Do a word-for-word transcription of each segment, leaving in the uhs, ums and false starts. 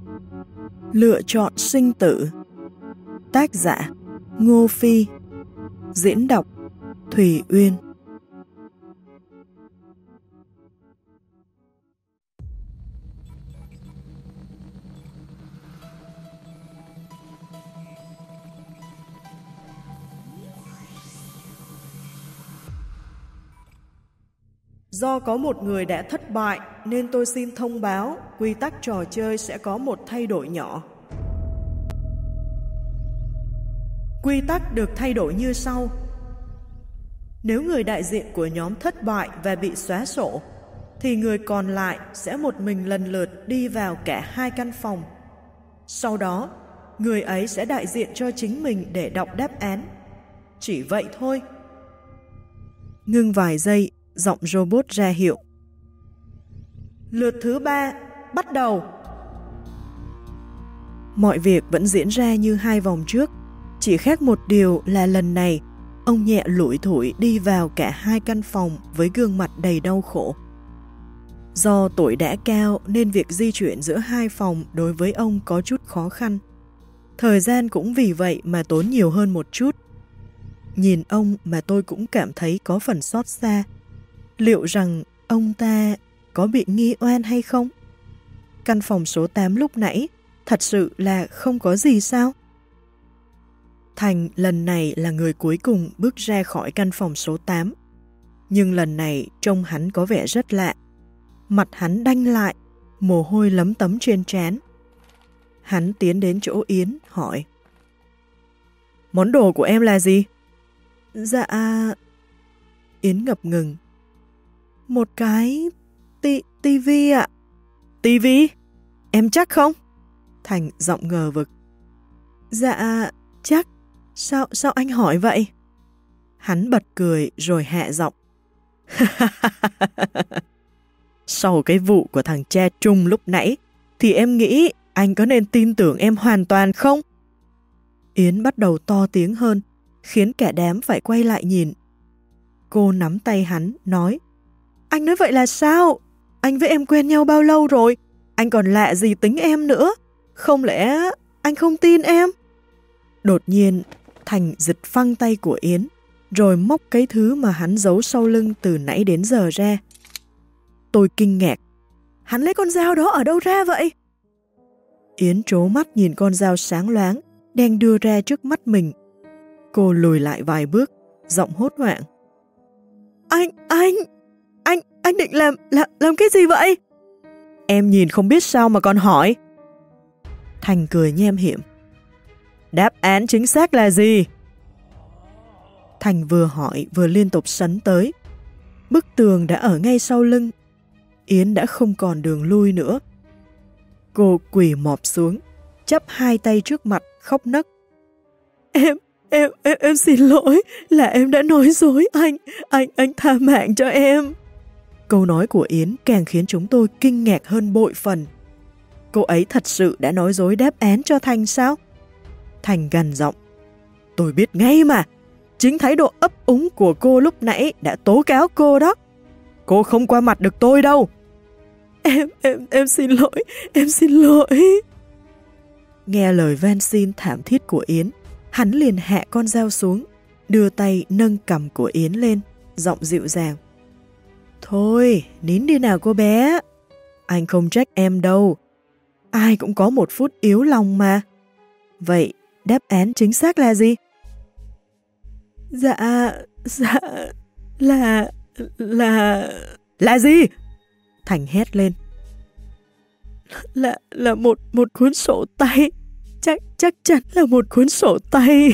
Lựa chọn sinh tử. Tác giả Ngô Phi. Diễn đọc Thùy Uyên. Do có một người đã thất bại nên tôi xin thông báo quy tắc trò chơi sẽ có một thay đổi nhỏ. Quy tắc được thay đổi như sau. Nếu người đại diện của nhóm thất bại và bị xóa sổ, thì người còn lại sẽ một mình lần lượt đi vào cả hai căn phòng. Sau đó, người ấy sẽ đại diện cho chính mình để đọc đáp án. Chỉ vậy thôi. Ngưng vài giây, giọng robot ra hiệu. Lượt thứ ba, bắt đầu. Mọi việc vẫn diễn ra như hai vòng trước, chỉ khác một điều là lần này, ông nhẹ lủi thủi đi vào cả hai căn phòng với gương mặt đầy đau khổ. Do tuổi đã cao nên việc di chuyển giữa hai phòng đối với ông có chút khó khăn. Thời gian cũng vì vậy mà tốn nhiều hơn một chút. Nhìn ông mà tôi cũng cảm thấy có phần xót xa. Liệu rằng ông ta có bị nghi oan hay không? Căn phòng số tám lúc nãy thật sự là không có gì sao? Thành lần này là người cuối cùng bước ra khỏi căn phòng số tám. Nhưng lần này trông hắn có vẻ rất lạ. Mặt hắn đanh lại, mồ hôi lấm tấm trên trán. Hắn tiến đến chỗ Yến, hỏi. Món đồ của em là gì? Dạ... Yến ngập ngừng. Một cái... ti... tivi ạ. Tivi? Em chắc không? Thành giọng ngờ vực. Dạ... chắc. Sao, sao anh hỏi vậy? Hắn bật cười rồi hạ giọng. Sau cái vụ của thằng cha Trung lúc nãy, thì em nghĩ anh có nên tin tưởng em hoàn toàn không? Yến bắt đầu to tiếng hơn, khiến cả đám phải quay lại nhìn. Cô nắm tay hắn, nói. Anh nói vậy là sao? Anh với em quen nhau bao lâu rồi? Anh còn lạ gì tính em nữa? Không lẽ anh không tin em? Đột nhiên, Thành giật phăng tay của Yến, rồi móc cái thứ mà hắn giấu sau lưng từ nãy đến giờ ra. Tôi kinh ngạc. Hắn lấy con dao đó ở đâu ra vậy? Yến trố mắt nhìn con dao sáng loáng, đang đưa ra trước mắt mình. Cô lùi lại vài bước, giọng hốt hoảng. Anh, anh, anh, anh định làm, làm, làm cái gì vậy? Em nhìn không biết sao mà còn hỏi. Thành cười nhem hiểm. Đáp án chính xác là gì? Thành vừa hỏi vừa liên tục sấn tới. Bức tường đã ở ngay sau lưng. Yến đã không còn đường lui nữa. Cô quỳ mọp xuống, chắp hai tay trước mặt, khóc nấc. Em, em, em, em xin lỗi, là em đã nói dối anh, anh, anh tha mạng cho em. Câu nói của Yến càng khiến chúng tôi kinh ngạc hơn bội phần. Cô ấy thật sự đã nói dối đáp án cho Thành sao? Thành gằn giọng. Tôi biết ngay mà, chính thái độ ấp úng của cô lúc nãy đã tố cáo cô đó. Cô không qua mặt được tôi đâu. Em, em, em xin lỗi, em xin lỗi. Nghe lời van xin thảm thiết của Yến, hắn liền hạ con dao xuống, đưa tay nâng cằm của Yến lên, giọng dịu dàng. Thôi, nín đi nào cô bé. Anh không trách em đâu. Ai cũng có một phút yếu lòng mà. Vậy, đáp án chính xác là gì? Dạ, dạ, là, là... Là gì? Thành hét lên. Là, là một, một cuốn sổ tay. Chắc, chắc chắn là một cuốn sổ tay.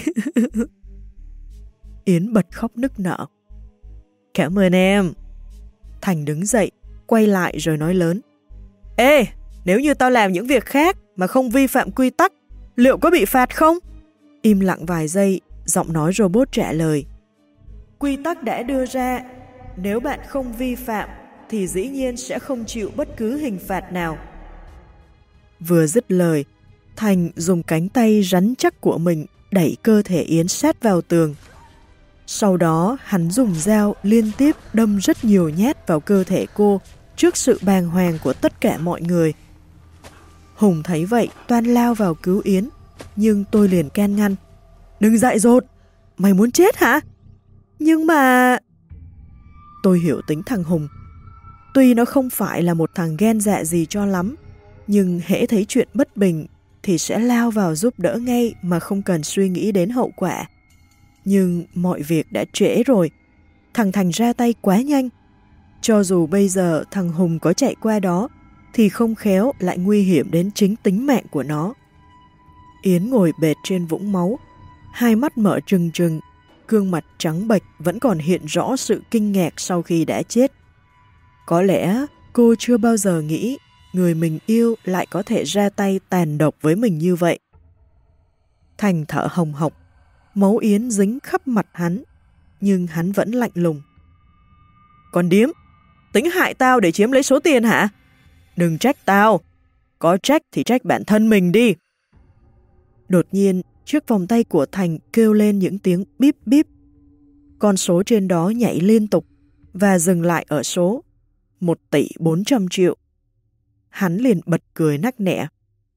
Yến bật khóc nức nở. Cảm ơn em. Thành đứng dậy, quay lại rồi nói lớn. Ê, nếu như tao làm những việc khác mà không vi phạm quy tắc, liệu có bị phạt không? Im lặng vài giây, giọng nói robot trả lời. Quy tắc đã đưa ra, nếu bạn không vi phạm thì dĩ nhiên sẽ không chịu bất cứ hình phạt nào. Vừa dứt lời, Thành dùng cánh tay rắn chắc của mình đẩy cơ thể Yến sát vào tường. Sau đó hắn dùng dao liên tiếp đâm rất nhiều nhát vào cơ thể cô trước sự bàng hoàng của tất cả mọi người. Hùng thấy vậy toan lao vào cứu Yến, nhưng tôi liền can ngăn. Đừng dại dột, mày muốn chết hả? Nhưng mà... Tôi hiểu tính thằng Hùng. Tuy nó không phải là một thằng ghen dạ gì cho lắm, nhưng hễ thấy chuyện bất bình thì sẽ lao vào giúp đỡ ngay mà không cần suy nghĩ đến hậu quả. Nhưng mọi việc đã trễ rồi, thằng Thành ra tay quá nhanh. Cho dù bây giờ thằng Hùng có chạy qua đó, thì không khéo lại nguy hiểm đến chính tính mạng của nó. Yến ngồi bệt trên vũng máu, hai mắt mở trừng trừng, gương mặt trắng bệch vẫn còn hiện rõ sự kinh ngạc sau khi đã chết. Có lẽ cô chưa bao giờ nghĩ người mình yêu lại có thể ra tay tàn độc với mình như vậy. Thành thở hồng hộc, máu Yến dính khắp mặt hắn, nhưng hắn vẫn lạnh lùng. Con điếm, tính hại tao để chiếm lấy số tiền hả? Đừng trách tao, có trách thì trách bản thân mình đi. Đột nhiên, chiếc vòng tay của Thành kêu lên những tiếng bíp bíp. Con số trên đó nhảy liên tục và dừng lại ở số một tỷ bốn trăm triệu. Hắn liền bật cười nắc nẻ.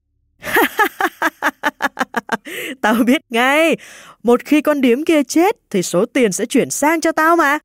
Tao biết ngay, một khi con điếm kia chết thì số tiền sẽ chuyển sang cho tao mà.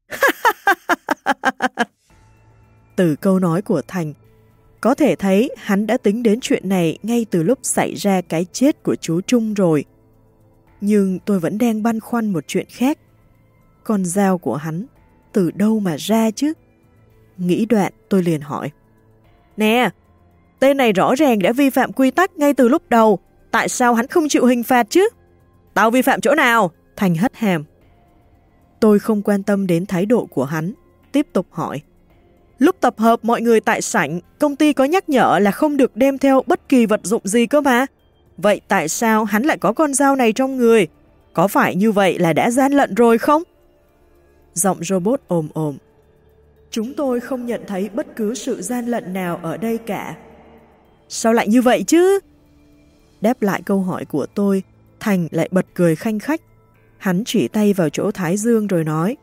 Từ câu nói của Thành, có thể thấy hắn đã tính đến chuyện này ngay từ lúc xảy ra cái chết của chú Trung rồi. Nhưng tôi vẫn đang băn khoăn một chuyện khác. Con dao của hắn từ đâu mà ra chứ? Nghĩ đoạn tôi liền hỏi. Nè, tên này rõ ràng đã vi phạm quy tắc ngay từ lúc đầu. Tại sao hắn không chịu hình phạt chứ? Tao vi phạm chỗ nào? Thành hất hàm. Tôi không quan tâm đến thái độ của hắn, tiếp tục hỏi. Lúc tập hợp mọi người tại sảnh, công ty có nhắc nhở là không được đem theo bất kỳ vật dụng gì cơ mà. Vậy tại sao hắn lại có con dao này trong người? Có phải như vậy là đã gian lận rồi không? Giọng robot ồm ồm. Chúng tôi không nhận thấy bất cứ sự gian lận nào ở đây cả. Sao lại như vậy chứ? Đáp lại câu hỏi của tôi, Thành lại bật cười khanh khách. Hắn chỉ tay vào chỗ thái dương rồi nói.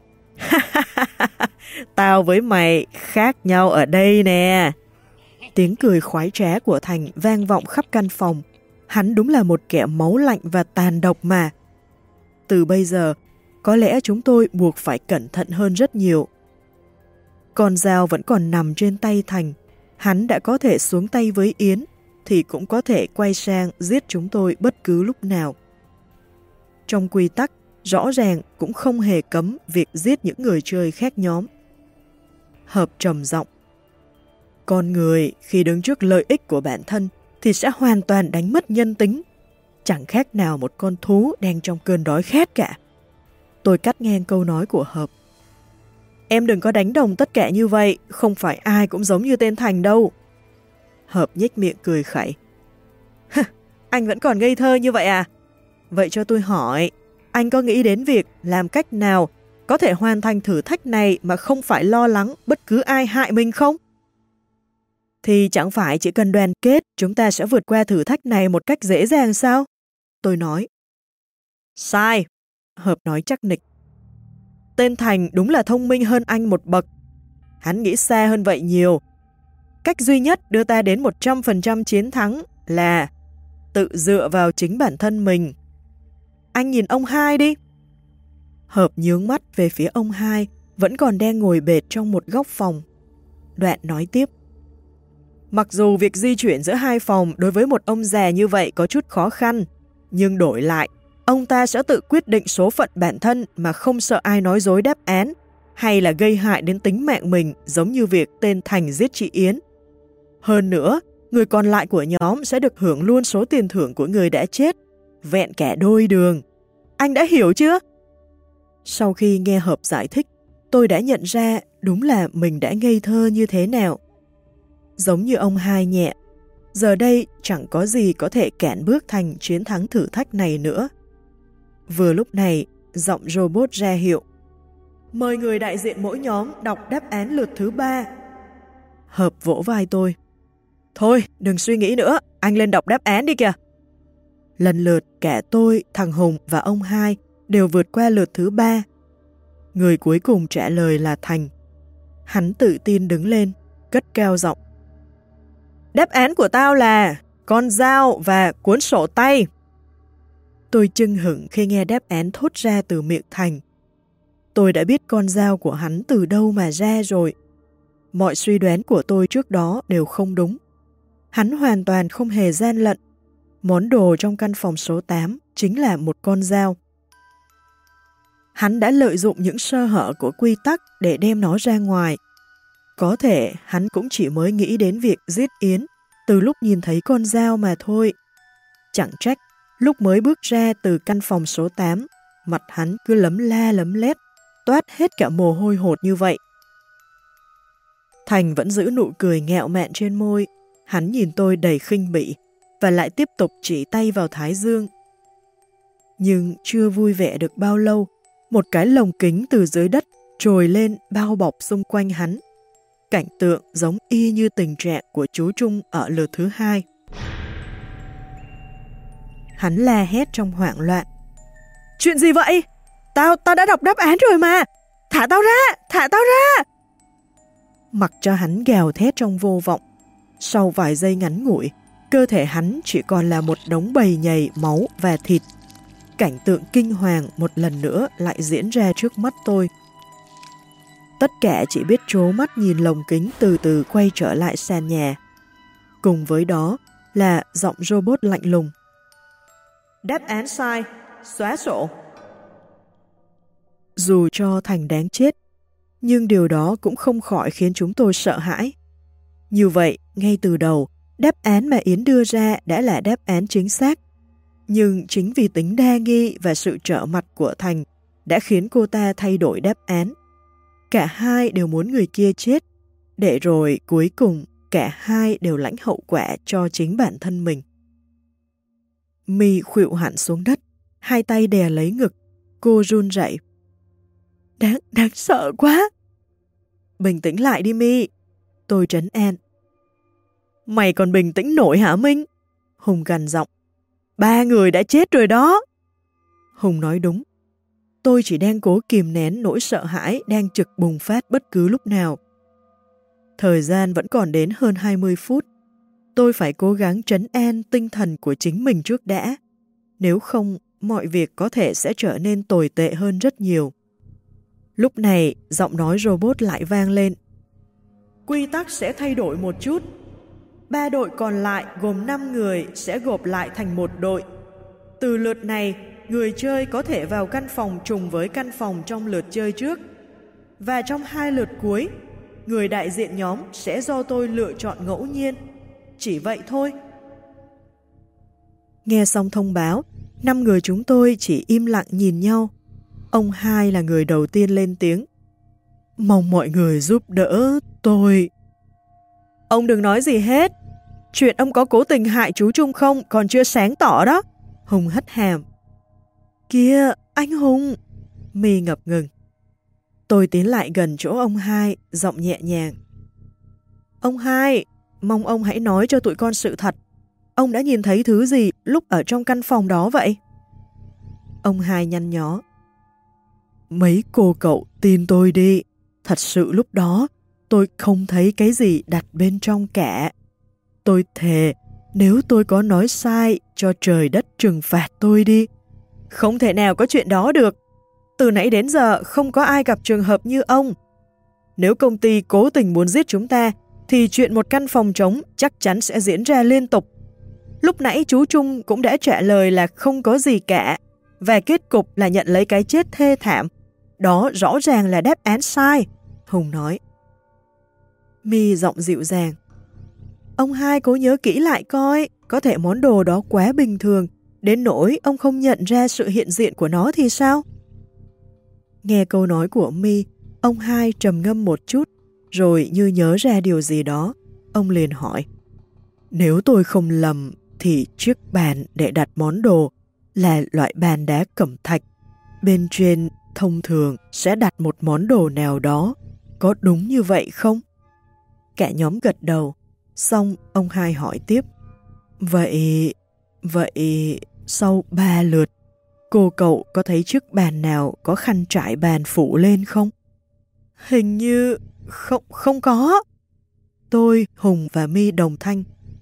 Tao với mày khác nhau ở đây nè. Tiếng cười khoái trá của Thành vang vọng khắp căn phòng. Hắn đúng là một kẻ máu lạnh và tàn độc mà. Từ bây giờ, có lẽ chúng tôi buộc phải cẩn thận hơn rất nhiều. Con dao vẫn còn nằm trên tay Thành. Hắn đã có thể xuống tay với Yến, thì cũng có thể quay sang giết chúng tôi bất cứ lúc nào. Trong quy tắc, rõ ràng cũng không hề cấm việc giết những người chơi khác nhóm. Hợp trầm giọng. Con người khi đứng trước lợi ích của bản thân thì sẽ hoàn toàn đánh mất nhân tính. Chẳng khác nào một con thú đang trong cơn đói khát cả. Tôi cắt ngang câu nói của Hợp. Em đừng có đánh đồng tất cả như vậy, không phải ai cũng giống như tên Thành đâu. Hợp nhếch miệng cười khẩy. Anh vẫn còn ngây thơ như vậy à? Vậy cho tôi hỏi, anh có nghĩ đến việc làm cách nào có thể hoàn thành thử thách này mà không phải lo lắng bất cứ ai hại mình không? Thì chẳng phải chỉ cần đoàn kết chúng ta sẽ vượt qua thử thách này một cách dễ dàng sao? Tôi nói. Sai, Hợp nói chắc nịch. Tên Thành đúng là thông minh hơn anh một bậc. Hắn nghĩ xa hơn vậy nhiều. Cách duy nhất đưa ta đến một trăm phần trăm chiến thắng là tự dựa vào chính bản thân mình. Anh nhìn ông hai đi. Hợp nhướng mắt về phía ông hai, vẫn còn đang ngồi bệt trong một góc phòng. Đoạn nói tiếp. Mặc dù việc di chuyển giữa hai phòng đối với một ông già như vậy có chút khó khăn, nhưng đổi lại, ông ta sẽ tự quyết định số phận bản thân mà không sợ ai nói dối đáp án, hay là gây hại đến tính mạng mình giống như việc tên Thành giết chị Yến. Hơn nữa, người còn lại của nhóm sẽ được hưởng luôn số tiền thưởng của người đã chết, vẹn cả đôi đường. Anh đã hiểu chưa? Sau khi nghe Hợp giải thích, tôi đã nhận ra đúng là mình đã ngây thơ như thế nào. Giống như ông hai nhẹ, giờ đây chẳng có gì có thể cản bước Thành chiến thắng thử thách này nữa. Vừa lúc này, giọng robot ra hiệu. Mời người đại diện mỗi nhóm đọc đáp án lượt thứ ba. Hợp vỗ vai tôi. Thôi, đừng suy nghĩ nữa, anh lên đọc đáp án đi kìa. Lần lượt cả tôi, thằng Hùng và ông hai đều vượt qua lượt thứ ba. Người cuối cùng trả lời là Thành. Hắn tự tin đứng lên, cất cao giọng. Đáp án của tao là con dao và cuốn sổ tay. Tôi chưng hửng khi nghe đáp án thốt ra từ miệng Thành. Tôi đã biết con dao của hắn từ đâu mà ra rồi. Mọi suy đoán của tôi trước đó đều không đúng. Hắn hoàn toàn không hề gian lận. Món đồ trong căn phòng số tám chính là một con dao. Hắn đã lợi dụng những sơ hở của quy tắc để đem nó ra ngoài. Có thể hắn cũng chỉ mới nghĩ đến việc giết Yến từ lúc nhìn thấy con dao mà thôi. Chẳng trách, lúc mới bước ra từ căn phòng số tám, mặt hắn cứ lấm la lấm lét, toát hết cả mồ hôi hột như vậy. Thành vẫn giữ nụ cười nghẹo mạn trên môi. Hắn nhìn tôi đầy khinh bỉ và lại tiếp tục chỉ tay vào thái dương. Nhưng chưa vui vẻ được bao lâu, một cái lồng kính từ dưới đất trồi lên bao bọc xung quanh hắn. Cảnh tượng giống y như tình trạng của chú Trung ở lượt thứ hai. Hắn la hét trong hoảng loạn. Chuyện gì vậy? Tao, tao đã đọc đáp án rồi mà! Thả tao ra! Thả tao ra! Mặc cho hắn gào thét trong vô vọng. Sau vài giây ngắn ngủi, cơ thể hắn chỉ còn là một đống bầy nhầy máu và thịt. Cảnh tượng kinh hoàng một lần nữa lại diễn ra trước mắt tôi. Tất cả chỉ biết trố mắt nhìn lồng kính từ từ quay trở lại sàn nhà. Cùng với đó là giọng robot lạnh lùng. Đáp án sai, xóa sổ. Dù cho Thành đáng chết, nhưng điều đó cũng không khỏi khiến chúng tôi sợ hãi. Như vậy, ngay từ đầu, đáp án mà Yến đưa ra đã là đáp án chính xác. Nhưng chính vì tính đa nghi và sự trở mặt của Thành đã khiến cô ta thay đổi đáp án. Cả hai đều muốn người kia chết, để rồi cuối cùng cả hai đều lãnh hậu quả cho chính bản thân mình. My khuỵu hẳn xuống đất, hai tay đè lấy ngực, cô run rẩy. Đáng, đáng sợ quá! Bình tĩnh lại đi My, tôi trấn an. Mày còn bình tĩnh nổi hả Minh? Hùng gằn giọng. Ba người đã chết rồi đó. Hùng nói đúng. Tôi chỉ đang cố kìm nén nỗi sợ hãi đang trực bùng phát bất cứ lúc nào. Thời gian vẫn còn đến hơn hai mươi phút. Tôi phải cố gắng trấn an tinh thần của chính mình trước đã. Nếu không, mọi việc có thể sẽ trở nên tồi tệ hơn rất nhiều. Lúc này, giọng nói robot lại vang lên. Quy tắc sẽ thay đổi một chút. Ba đội còn lại gồm năm người sẽ gộp lại thành một đội. Từ lượt này, người chơi có thể vào căn phòng trùng với căn phòng trong lượt chơi trước. Và trong hai lượt cuối, người đại diện nhóm sẽ do tôi lựa chọn ngẫu nhiên. Chỉ vậy thôi. Nghe xong thông báo, năm người chúng tôi chỉ im lặng nhìn nhau. Ông hai là người đầu tiên lên tiếng. Mong mọi người giúp đỡ tôi. Ông đừng nói gì hết. Chuyện ông có cố tình hại chú Trung không còn chưa sáng tỏ đó. Hùng hất hàm. Kìa, anh Hùng. My ngập ngừng. Tôi tiến lại gần chỗ ông hai, giọng nhẹ nhàng. Ông hai, mong ông hãy nói cho tụi con sự thật. Ông đã nhìn thấy thứ gì lúc ở trong căn phòng đó vậy? Ông hai nhăn nhó. Mấy cô cậu tin tôi đi. Thật sự lúc đó, tôi không thấy cái gì đặt bên trong cả. Tôi thề, nếu tôi có nói sai, cho trời đất trừng phạt tôi đi. Không thể nào có chuyện đó được. Từ nãy đến giờ không có ai gặp trường hợp như ông. Nếu công ty cố tình muốn giết chúng ta, thì chuyện một căn phòng trống chắc chắn sẽ diễn ra liên tục. Lúc nãy chú Trung cũng đã trả lời là không có gì cả, và kết cục là nhận lấy cái chết thê thảm. Đó rõ ràng là đáp án sai, Hùng nói. My giọng dịu dàng. Ông hai cố nhớ kỹ lại coi, có thể món đồ đó quá bình thường, đến nỗi ông không nhận ra sự hiện diện của nó thì sao? Nghe câu nói của My, ông hai trầm ngâm một chút, rồi như nhớ ra điều gì đó, ông liền hỏi. Nếu tôi không lầm, thì chiếc bàn để đặt món đồ là loại bàn đá cẩm thạch. Bên trên thông thường sẽ đặt một món đồ nào đó, có đúng như vậy không? Cả nhóm gật đầu, xong ông hai hỏi tiếp. Vậy, vậy sau ba lượt, cô cậu có thấy chiếc bàn nào có khăn trải bàn phủ lên không? Hình như không, không có. Tôi, Hùng và My đồng thanh.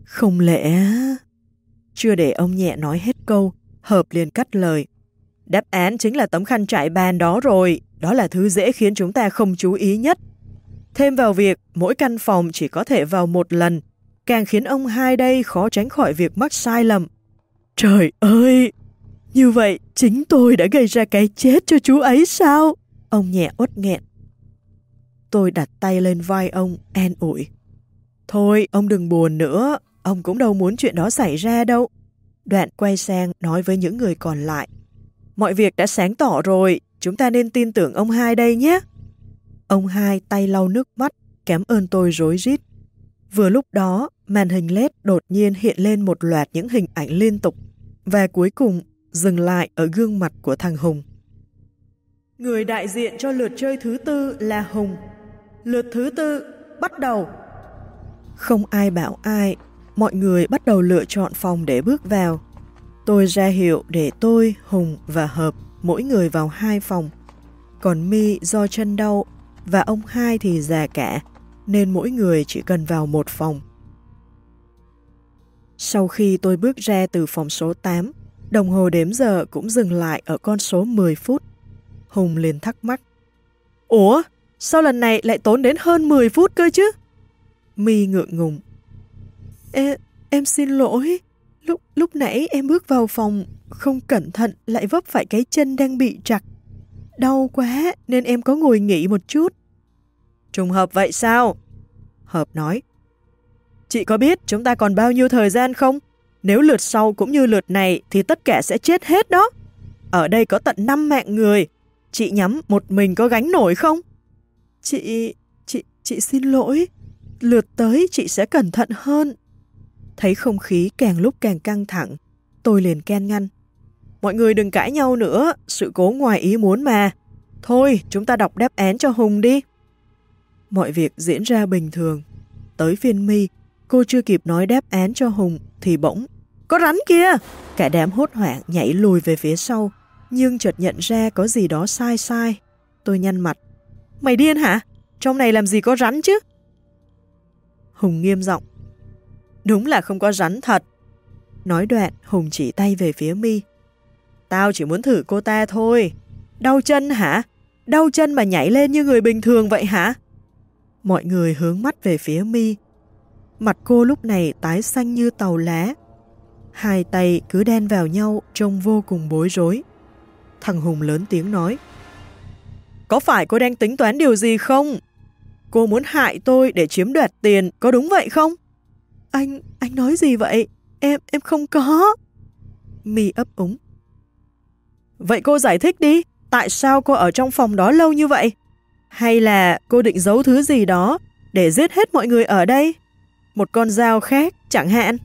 Không lẽ... Chưa để ông nhẹ nói hết câu, Hợp liền cắt lời. Đáp án chính là tấm khăn trải bàn đó rồi, đó là thứ dễ khiến chúng ta không chú ý nhất. Thêm vào việc mỗi căn phòng chỉ có thể vào một lần, càng khiến ông hai đây khó tránh khỏi việc mắc sai lầm. Trời ơi! Như vậy chính tôi đã gây ra cái chết cho chú ấy sao? Ông nhẹ uất nghẹn. Tôi đặt tay lên vai ông, an ủi. Thôi, ông đừng buồn nữa, ông cũng đâu muốn chuyện đó xảy ra đâu. Đoạn quay sang nói với những người còn lại. Mọi việc đã sáng tỏ rồi, chúng ta nên tin tưởng ông hai đây nhé. Ông hai tay lau nước mắt, cảm ơn tôi rối rít. Vừa lúc đó, màn hình led đột nhiên hiện lên một loạt những hình ảnh liên tục, và cuối cùng dừng lại ở gương mặt của thằng Hùng. Người đại diện cho lượt chơi thứ tư là Hùng. Lượt thứ tư, bắt đầu. Không ai bảo ai, mọi người bắt đầu lựa chọn phòng để bước vào. Tôi ra hiệu để tôi, Hùng và Hợp mỗi người vào hai phòng. Còn My do chân đau và ông hai thì già cả, nên mỗi người chỉ cần vào một phòng. Sau khi tôi bước ra từ phòng số tám, đồng hồ đếm giờ cũng dừng lại ở con số mười phút. Hùng liền thắc mắc. Ủa, sao lần này lại tốn đến hơn mười phút cơ chứ? My ngượng ngùng. Ê, em xin lỗi, lúc, lúc nãy em bước vào phòng, không cẩn thận lại vấp phải cái chân đang bị trặc. Đau quá nên em có ngồi nghỉ một chút. Trùng hợp vậy sao? Hợp nói. Chị có biết chúng ta còn bao nhiêu thời gian không? Nếu lượt sau cũng như lượt này thì tất cả sẽ chết hết đó. Ở đây có tận năm mạng người. Chị nhắm một mình có gánh nổi không? Chị... chị... chị xin lỗi. Lượt tới chị sẽ cẩn thận hơn. Thấy không khí càng lúc càng căng thẳng, tôi liền can ngăn. Mọi người đừng cãi nhau nữa, sự cố ngoài ý muốn mà. Thôi, chúng ta đọc đáp án cho Hùng đi. Mọi việc diễn ra bình thường. Tới phiên My, cô chưa kịp nói đáp án cho Hùng thì bỗng có rắn kia! Cả đám hốt hoảng nhảy lùi về phía sau, nhưng chợt nhận ra có gì đó sai sai. Tôi nhăn mặt. Mày điên hả? Trong này làm gì có rắn chứ? Hùng nghiêm giọng. Đúng là không có rắn thật. Nói đoạn, Hùng chỉ tay về phía My. Tao chỉ muốn thử cô ta thôi. Đau chân hả? Đau chân mà nhảy lên như người bình thường vậy hả? Mọi người hướng mắt về phía My. Mặt cô lúc này tái xanh như tàu lá. Hai tay cứ đan vào nhau trông vô cùng bối rối. Thằng Hùng lớn tiếng nói. Có phải cô đang tính toán điều gì không? Cô muốn hại tôi để chiếm đoạt tiền, có đúng vậy không? Anh, anh nói gì vậy? Em, em không có. My ấp úng. Vậy cô giải thích đi, tại sao cô ở trong phòng đó lâu như vậy? Hay là cô định giấu thứ gì đó để giết hết mọi người ở đây? Một con dao khác, chẳng hạn.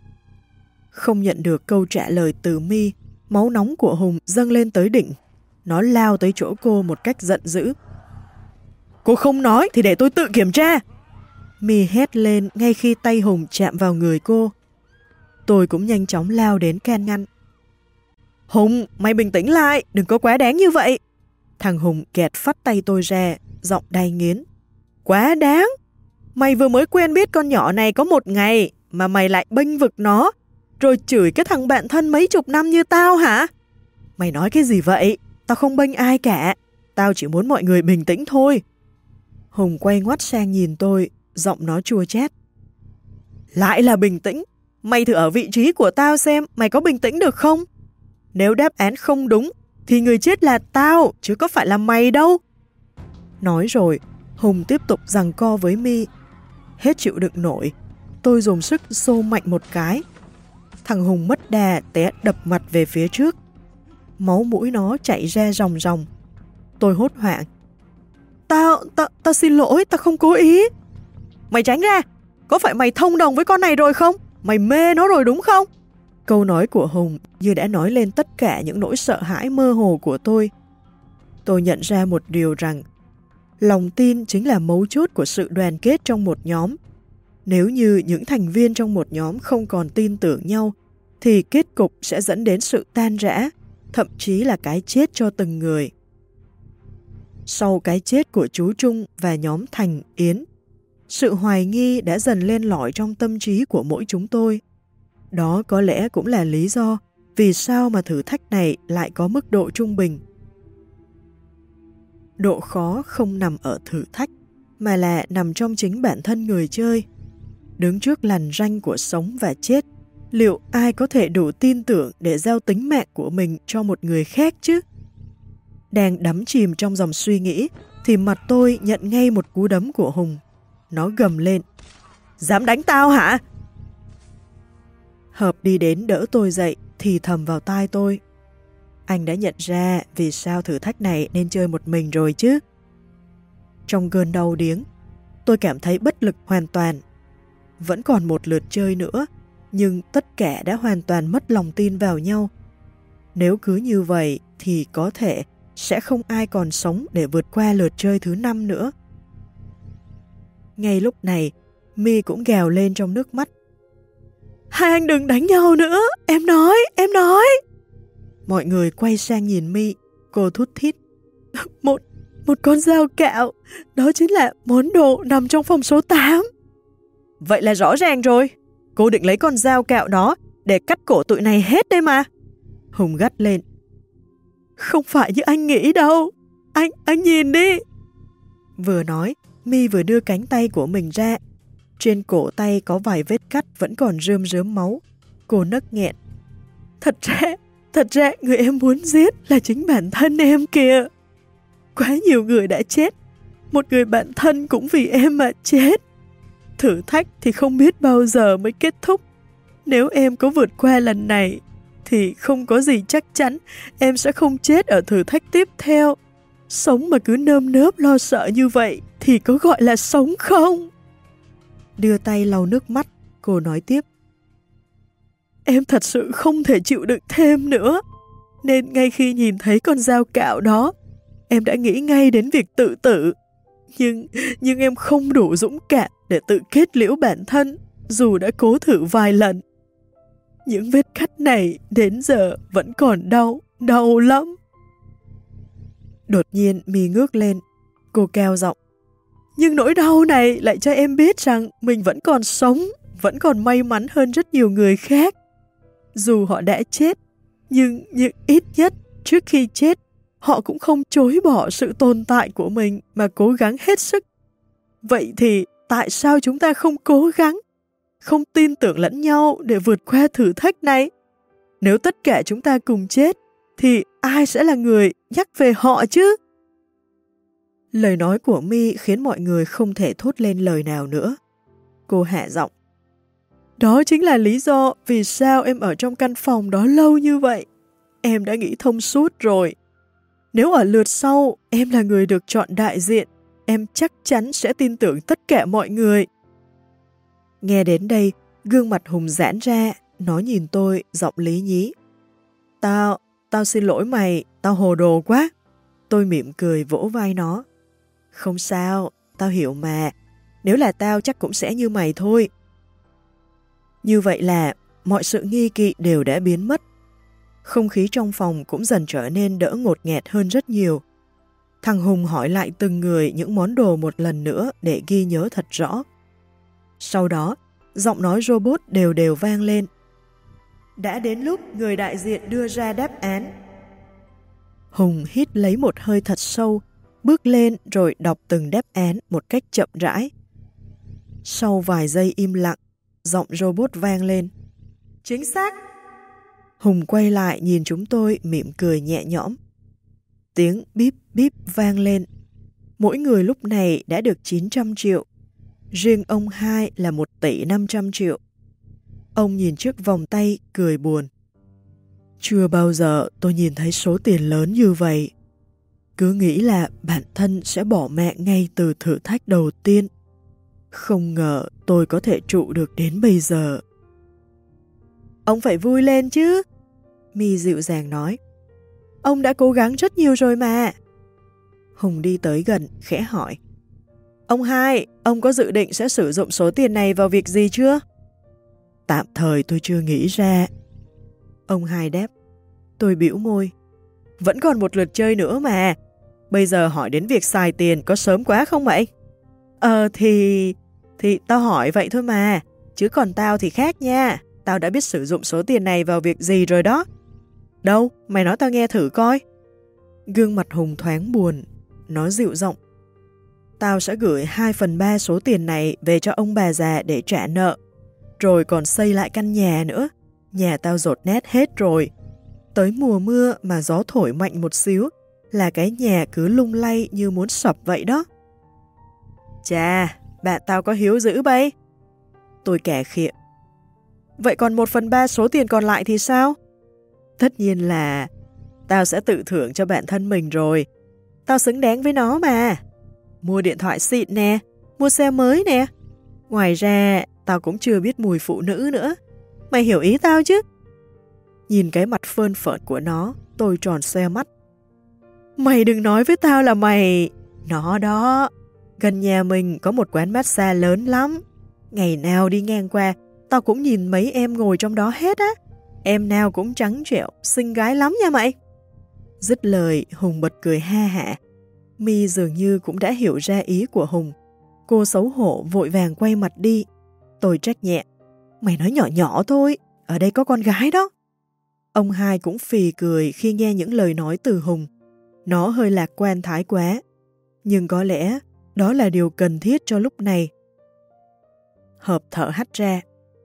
Không nhận được câu trả lời từ My, máu nóng của Hùng dâng lên tới đỉnh. Nó lao tới chỗ cô một cách giận dữ. Cô không nói thì để tôi tự kiểm tra. My hét lên ngay khi tay Hùng chạm vào người cô. Tôi cũng nhanh chóng lao đến can ngăn. Hùng, mày bình tĩnh lại, đừng có quá đáng như vậy. Thằng Hùng kẹt phắt tay tôi ra, giọng đay nghiến. Quá đáng? Mày vừa mới quen biết con nhỏ này có một ngày mà mày lại bênh vực nó, rồi chửi cái thằng bạn thân mấy chục năm như tao hả? Mày nói cái gì vậy? Tao không bênh ai cả. Tao chỉ muốn mọi người bình tĩnh thôi. Hùng quay ngoắt sang nhìn tôi, giọng nó chua chát. Lại là bình tĩnh? Mày thử ở vị trí của tao xem mày có bình tĩnh được không? Nếu đáp án không đúng thì người chết là tao, chứ có phải là mày đâu. Nói rồi, Hùng tiếp tục giằng co với My. Hết chịu đựng nổi, tôi dùng sức xô mạnh một cái. Thằng Hùng mất đà té đập mặt về phía trước. Máu mũi nó chảy ra ròng ròng. Tôi hốt hoảng. Tao, tao, tao xin lỗi, tao không cố ý. Mày tránh ra, có phải mày thông đồng với con này rồi không? Mày mê nó rồi đúng không? Câu nói của Hùng như đã nói lên tất cả những nỗi sợ hãi mơ hồ của tôi. Tôi nhận ra một điều rằng lòng tin chính là mấu chốt của sự đoàn kết trong một nhóm. Nếu như những thành viên trong một nhóm không còn tin tưởng nhau, thì kết cục sẽ dẫn đến sự tan rã, thậm chí là cái chết cho từng người. Sau cái chết của chú Trung và nhóm Thành, Yến, Sự hoài nghi đã dần len lỏi trong tâm trí của mỗi chúng tôi. Đó có lẽ cũng là lý do vì sao mà thử thách này lại có mức độ trung bình. Độ khó không nằm ở thử thách, mà là nằm trong chính bản thân người chơi. Đứng trước lằn ranh của sống và chết, liệu ai có thể đủ tin tưởng để giao tính mạng của mình cho một người khác chứ? Đang đắm chìm trong dòng suy nghĩ, thì mặt tôi nhận ngay một cú đấm của Hùng. Nó gầm lên. Dám đánh tao hả? Hợp đi đến đỡ tôi dậy, thì thầm vào tai tôi. Anh đã nhận ra vì sao thử thách này nên chơi một mình rồi chứ? Trong cơn đau điếng, tôi cảm thấy bất lực hoàn toàn. Vẫn còn một lượt chơi nữa, nhưng tất cả đã hoàn toàn mất lòng tin vào nhau. Nếu cứ như vậy thì có thể sẽ không ai còn sống để vượt qua lượt chơi thứ năm nữa. Ngay lúc này, My cũng gào lên trong nước mắt. Hai anh đừng đánh nhau nữa, em nói, em nói. Mọi người quay sang nhìn My, cô thút thít. Một, một con dao cạo, đó chính là món đồ nằm trong phòng số tám. Vậy là rõ ràng rồi, cô định lấy con dao cạo đó để cắt cổ tụi này hết đây mà. Hùng gắt lên. Không phải như anh nghĩ đâu, anh, anh nhìn đi. Vừa nói, My vừa đưa cánh tay của mình ra. Trên cổ tay có vài vết cắt vẫn còn rơm rớm máu. Cô nấc nghẹn. Thật ra, thật ra người em muốn giết là chính bản thân em kìa. Quá nhiều người đã chết, một người bạn thân cũng vì em mà chết. Thử thách thì không biết bao giờ mới kết thúc. Nếu em có vượt qua lần này, thì không có gì chắc chắn em sẽ không chết ở thử thách tiếp theo. Sống mà cứ nơm nớp lo sợ như vậy thì có gọi là sống không? Đưa tay lau nước mắt, cô nói tiếp. Em thật sự không thể chịu đựng thêm nữa. Nên ngay khi nhìn thấy con dao cạo đó, em đã nghĩ ngay đến việc tự tử. Nhưng, nhưng em không đủ dũng cảm để tự kết liễu bản thân, dù đã cố thử vài lần. Những vết cắt này đến giờ vẫn còn đau, đau lắm. Đột nhiên My ngước lên, cô cao giọng. Nhưng nỗi đau này lại cho em biết rằng mình vẫn còn sống, vẫn còn may mắn hơn rất nhiều người khác. Dù họ đã chết, nhưng, nhưng ít nhất trước khi chết, họ cũng không chối bỏ sự tồn tại của mình mà cố gắng hết sức. Vậy thì tại sao chúng ta không cố gắng, không tin tưởng lẫn nhau để vượt qua thử thách này? Nếu tất cả chúng ta cùng chết, thì ai sẽ là người nhắc về họ chứ? Lời nói của My khiến mọi người không thể thốt lên lời nào nữa. Cô hạ giọng. Đó chính là lý do vì sao em ở trong căn phòng đó lâu như vậy. Em đã nghĩ thông suốt rồi. Nếu ở lượt sau em là người được chọn đại diện, em chắc chắn sẽ tin tưởng tất cả mọi người. Nghe đến đây, gương mặt Hùng giãn ra, nó nhìn tôi giọng lý nhí. Tao, tao xin lỗi mày, tao hồ đồ quá. Tôi mỉm cười vỗ vai nó. Không sao, tao hiểu mà. Nếu là tao chắc cũng sẽ như mày thôi. Như vậy là mọi sự nghi kỵ đều đã biến mất. Không khí trong phòng cũng dần trở nên đỡ ngột ngạt hơn rất nhiều. Thằng Hùng hỏi lại từng người những món đồ một lần nữa để ghi nhớ thật rõ. Sau đó, giọng nói robot đều đều vang lên. Đã đến lúc người đại diện đưa ra đáp án. Hùng hít lấy một hơi thật sâu, bước lên rồi đọc từng đáp án một cách chậm rãi. Sau vài giây im lặng, giọng robot vang lên. Chính xác! Hùng quay lại nhìn chúng tôi mỉm cười nhẹ nhõm. Tiếng bíp bíp vang lên. Mỗi người lúc này đã được chín trăm triệu. Riêng ông hai là một tỷ năm trăm triệu. Ông nhìn chiếc vòng tay cười buồn. Chưa bao giờ tôi nhìn thấy số tiền lớn như vậy. Cứ nghĩ là bản thân sẽ bỏ mạng ngay từ thử thách đầu tiên. Không ngờ tôi có thể trụ được đến bây giờ. Ông phải vui lên chứ. My dịu dàng nói. Ông đã cố gắng rất nhiều rồi mà. Hùng đi tới gần, khẽ hỏi. Ông hai, ông có dự định sẽ sử dụng số tiền này vào việc gì chưa? Tạm thời tôi chưa nghĩ ra. Ông hai đáp. Tôi bĩu môi. Vẫn còn một lượt chơi nữa mà. Bây giờ hỏi đến việc xài tiền có sớm quá không vậy? Ờ thì... Thì tao hỏi vậy thôi mà, chứ còn tao thì khác nha. Tao đã biết sử dụng số tiền này vào việc gì rồi đó. Đâu, mày nói tao nghe thử coi. Gương mặt Hùng thoáng buồn, nó dịu giọng. Tao sẽ gửi hai phần ba số tiền này về cho ông bà già để trả nợ. Rồi còn xây lại căn nhà nữa. Nhà tao dột nét hết rồi. Tới mùa mưa mà gió thổi mạnh một xíu là cái nhà cứ lung lay như muốn sập vậy đó. Chà, bạn tao có hiếu dữ bay. Tôi kẻ khịa. Vậy còn một phần ba số tiền còn lại thì sao? Tất nhiên là tao sẽ tự thưởng cho bản thân mình rồi. Tao xứng đáng với nó mà. Mua điện thoại xịn nè, mua xe mới nè. Ngoài ra, tao cũng chưa biết mùi phụ nữ nữa. Mày hiểu ý tao chứ? Nhìn cái mặt phơn phởn của nó, tôi tròn xoe mắt. Mày đừng nói với tao là mày... Nó đó, gần nhà mình có một quán massage lớn lắm. Ngày nào đi ngang qua, tao cũng nhìn mấy em ngồi trong đó hết á. Em nào cũng trắng trẻo, xinh gái lắm nha mày. Dứt lời, Hùng bật cười ha hả. My dường như cũng đã hiểu ra ý của Hùng. Cô xấu hổ vội vàng quay mặt đi. Tôi trách nhẹ. Mày nói nhỏ nhỏ thôi, ở đây có con gái đó. Ông hai cũng phì cười khi nghe những lời nói từ Hùng. Nó hơi lạc quan thái quá. Nhưng có lẽ đó là điều cần thiết cho lúc này. Hợp thở hắt ra.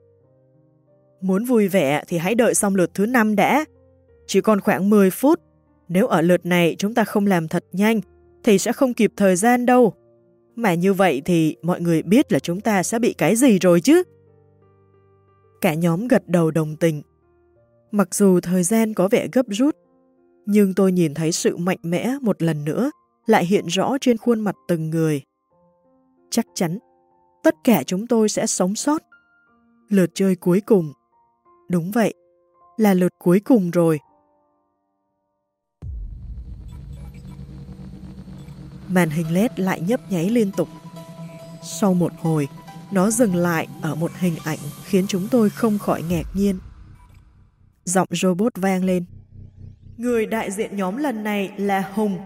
Muốn vui vẻ thì hãy đợi xong lượt thứ năm đã. Chỉ còn khoảng mười phút. Nếu ở lượt này chúng ta không làm thật nhanh thì sẽ không kịp thời gian đâu. Mà như vậy thì mọi người biết là chúng ta sẽ bị cái gì rồi chứ. Cả nhóm gật đầu đồng tình. Mặc dù thời gian có vẻ gấp rút, nhưng tôi nhìn thấy sự mạnh mẽ một lần nữa lại hiện rõ trên khuôn mặt từng người. Chắc chắn, tất cả chúng tôi sẽ sống sót. Lượt chơi cuối cùng. Đúng vậy, là lượt cuối cùng rồi. Màn hình led lại nhấp nháy liên tục. Sau một hồi, nó dừng lại ở một hình ảnh khiến chúng tôi không khỏi ngạc nhiên. Giọng robot vang lên. Người đại diện nhóm lần này là Hùng.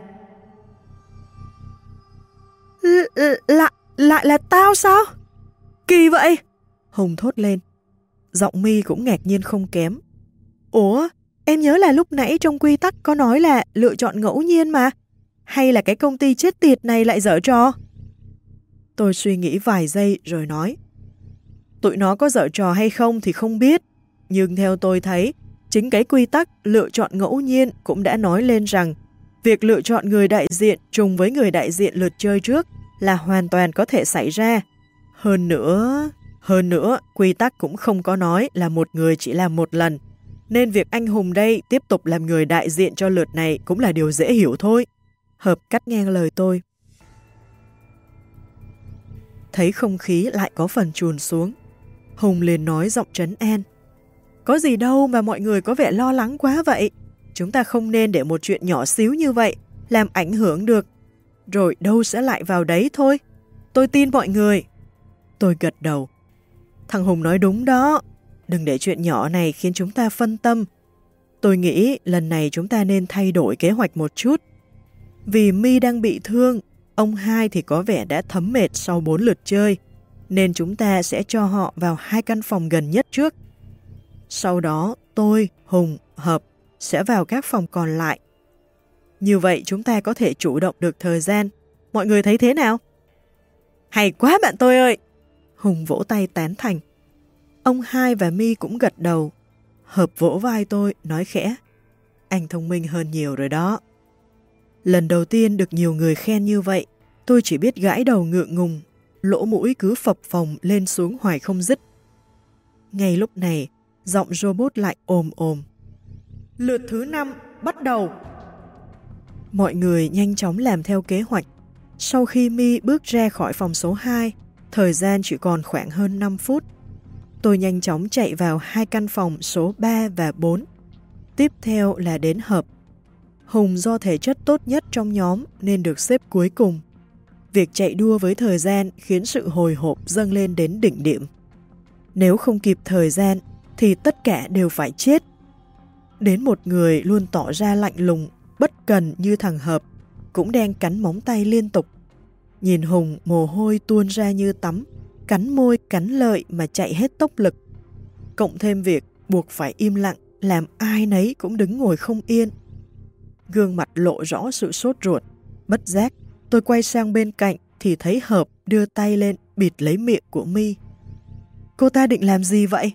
Lại, lại là tao sao? Kỳ vậy? Hùng thốt lên. Giọng My cũng ngạc nhiên không kém. Ủa, em nhớ là lúc nãy trong quy tắc có nói là lựa chọn ngẫu nhiên mà. Hay là cái công ty chết tiệt này lại giở trò? Tôi suy nghĩ vài giây rồi nói. Tụi nó có giở trò hay không thì không biết. Nhưng theo tôi thấy, chính cái quy tắc lựa chọn ngẫu nhiên cũng đã nói lên rằng việc lựa chọn người đại diện trùng với người đại diện lượt chơi trước là hoàn toàn có thể xảy ra. Hơn nữa, hơn nữa, quy tắc cũng không có nói là một người chỉ làm một lần. Nên việc anh Hùng đây tiếp tục làm người đại diện cho lượt này cũng là điều dễ hiểu thôi. Hợp cắt ngang lời tôi. Thấy không khí lại có phần chùn xuống, Hùng liền nói giọng trấn an. Có gì đâu mà mọi người có vẻ lo lắng quá vậy. Chúng ta không nên để một chuyện nhỏ xíu như vậy làm ảnh hưởng được. Rồi đâu sẽ lại vào đấy thôi. Tôi tin mọi người. Tôi gật đầu. Thằng Hùng nói đúng đó. Đừng để chuyện nhỏ này khiến chúng ta phân tâm. Tôi nghĩ lần này chúng ta nên thay đổi kế hoạch một chút. Vì My đang bị thương, ông hai thì có vẻ đã thấm mệt sau bốn lượt chơi, nên chúng ta sẽ cho họ vào hai căn phòng gần nhất trước. Sau đó, tôi, Hùng, Hợp sẽ vào các phòng còn lại. Như vậy chúng ta có thể chủ động được thời gian. Mọi người thấy thế nào? Hay quá bạn tôi ơi! Hùng vỗ tay tán thành. Ông hai và My cũng gật đầu. Hợp vỗ vai tôi, nói khẽ. Anh thông minh hơn nhiều rồi đó. Lần đầu tiên được nhiều người khen như vậy, tôi chỉ biết gãi đầu ngượng ngùng, lỗ mũi cứ phập phồng lên xuống hoài không dứt. Ngay lúc này, giọng robot lại ồm ồm. Lượt thứ năm, bắt đầu! Mọi người nhanh chóng làm theo kế hoạch. Sau khi My bước ra khỏi phòng số hai, thời gian chỉ còn khoảng hơn năm phút. Tôi nhanh chóng chạy vào hai căn phòng số ba và bốn. Tiếp theo là đến Hợp. Hùng do thể chất tốt nhất trong nhóm nên được xếp cuối cùng. Việc chạy đua với thời gian khiến sự hồi hộp dâng lên đến đỉnh điểm. Nếu không kịp thời gian thì tất cả đều phải chết. Đến một người luôn tỏ ra lạnh lùng, bất cần như thằng Hợp, cũng đang cắn móng tay liên tục. Nhìn Hùng mồ hôi tuôn ra như tắm, cắn môi cắn lợi mà chạy hết tốc lực. Cộng thêm việc buộc phải im lặng làm ai nấy cũng đứng ngồi không yên. Gương mặt lộ rõ sự sốt ruột. Bất giác, tôi quay sang bên cạnh thì thấy Hợp đưa tay lên bịt lấy miệng của My. Cô ta định làm gì vậy?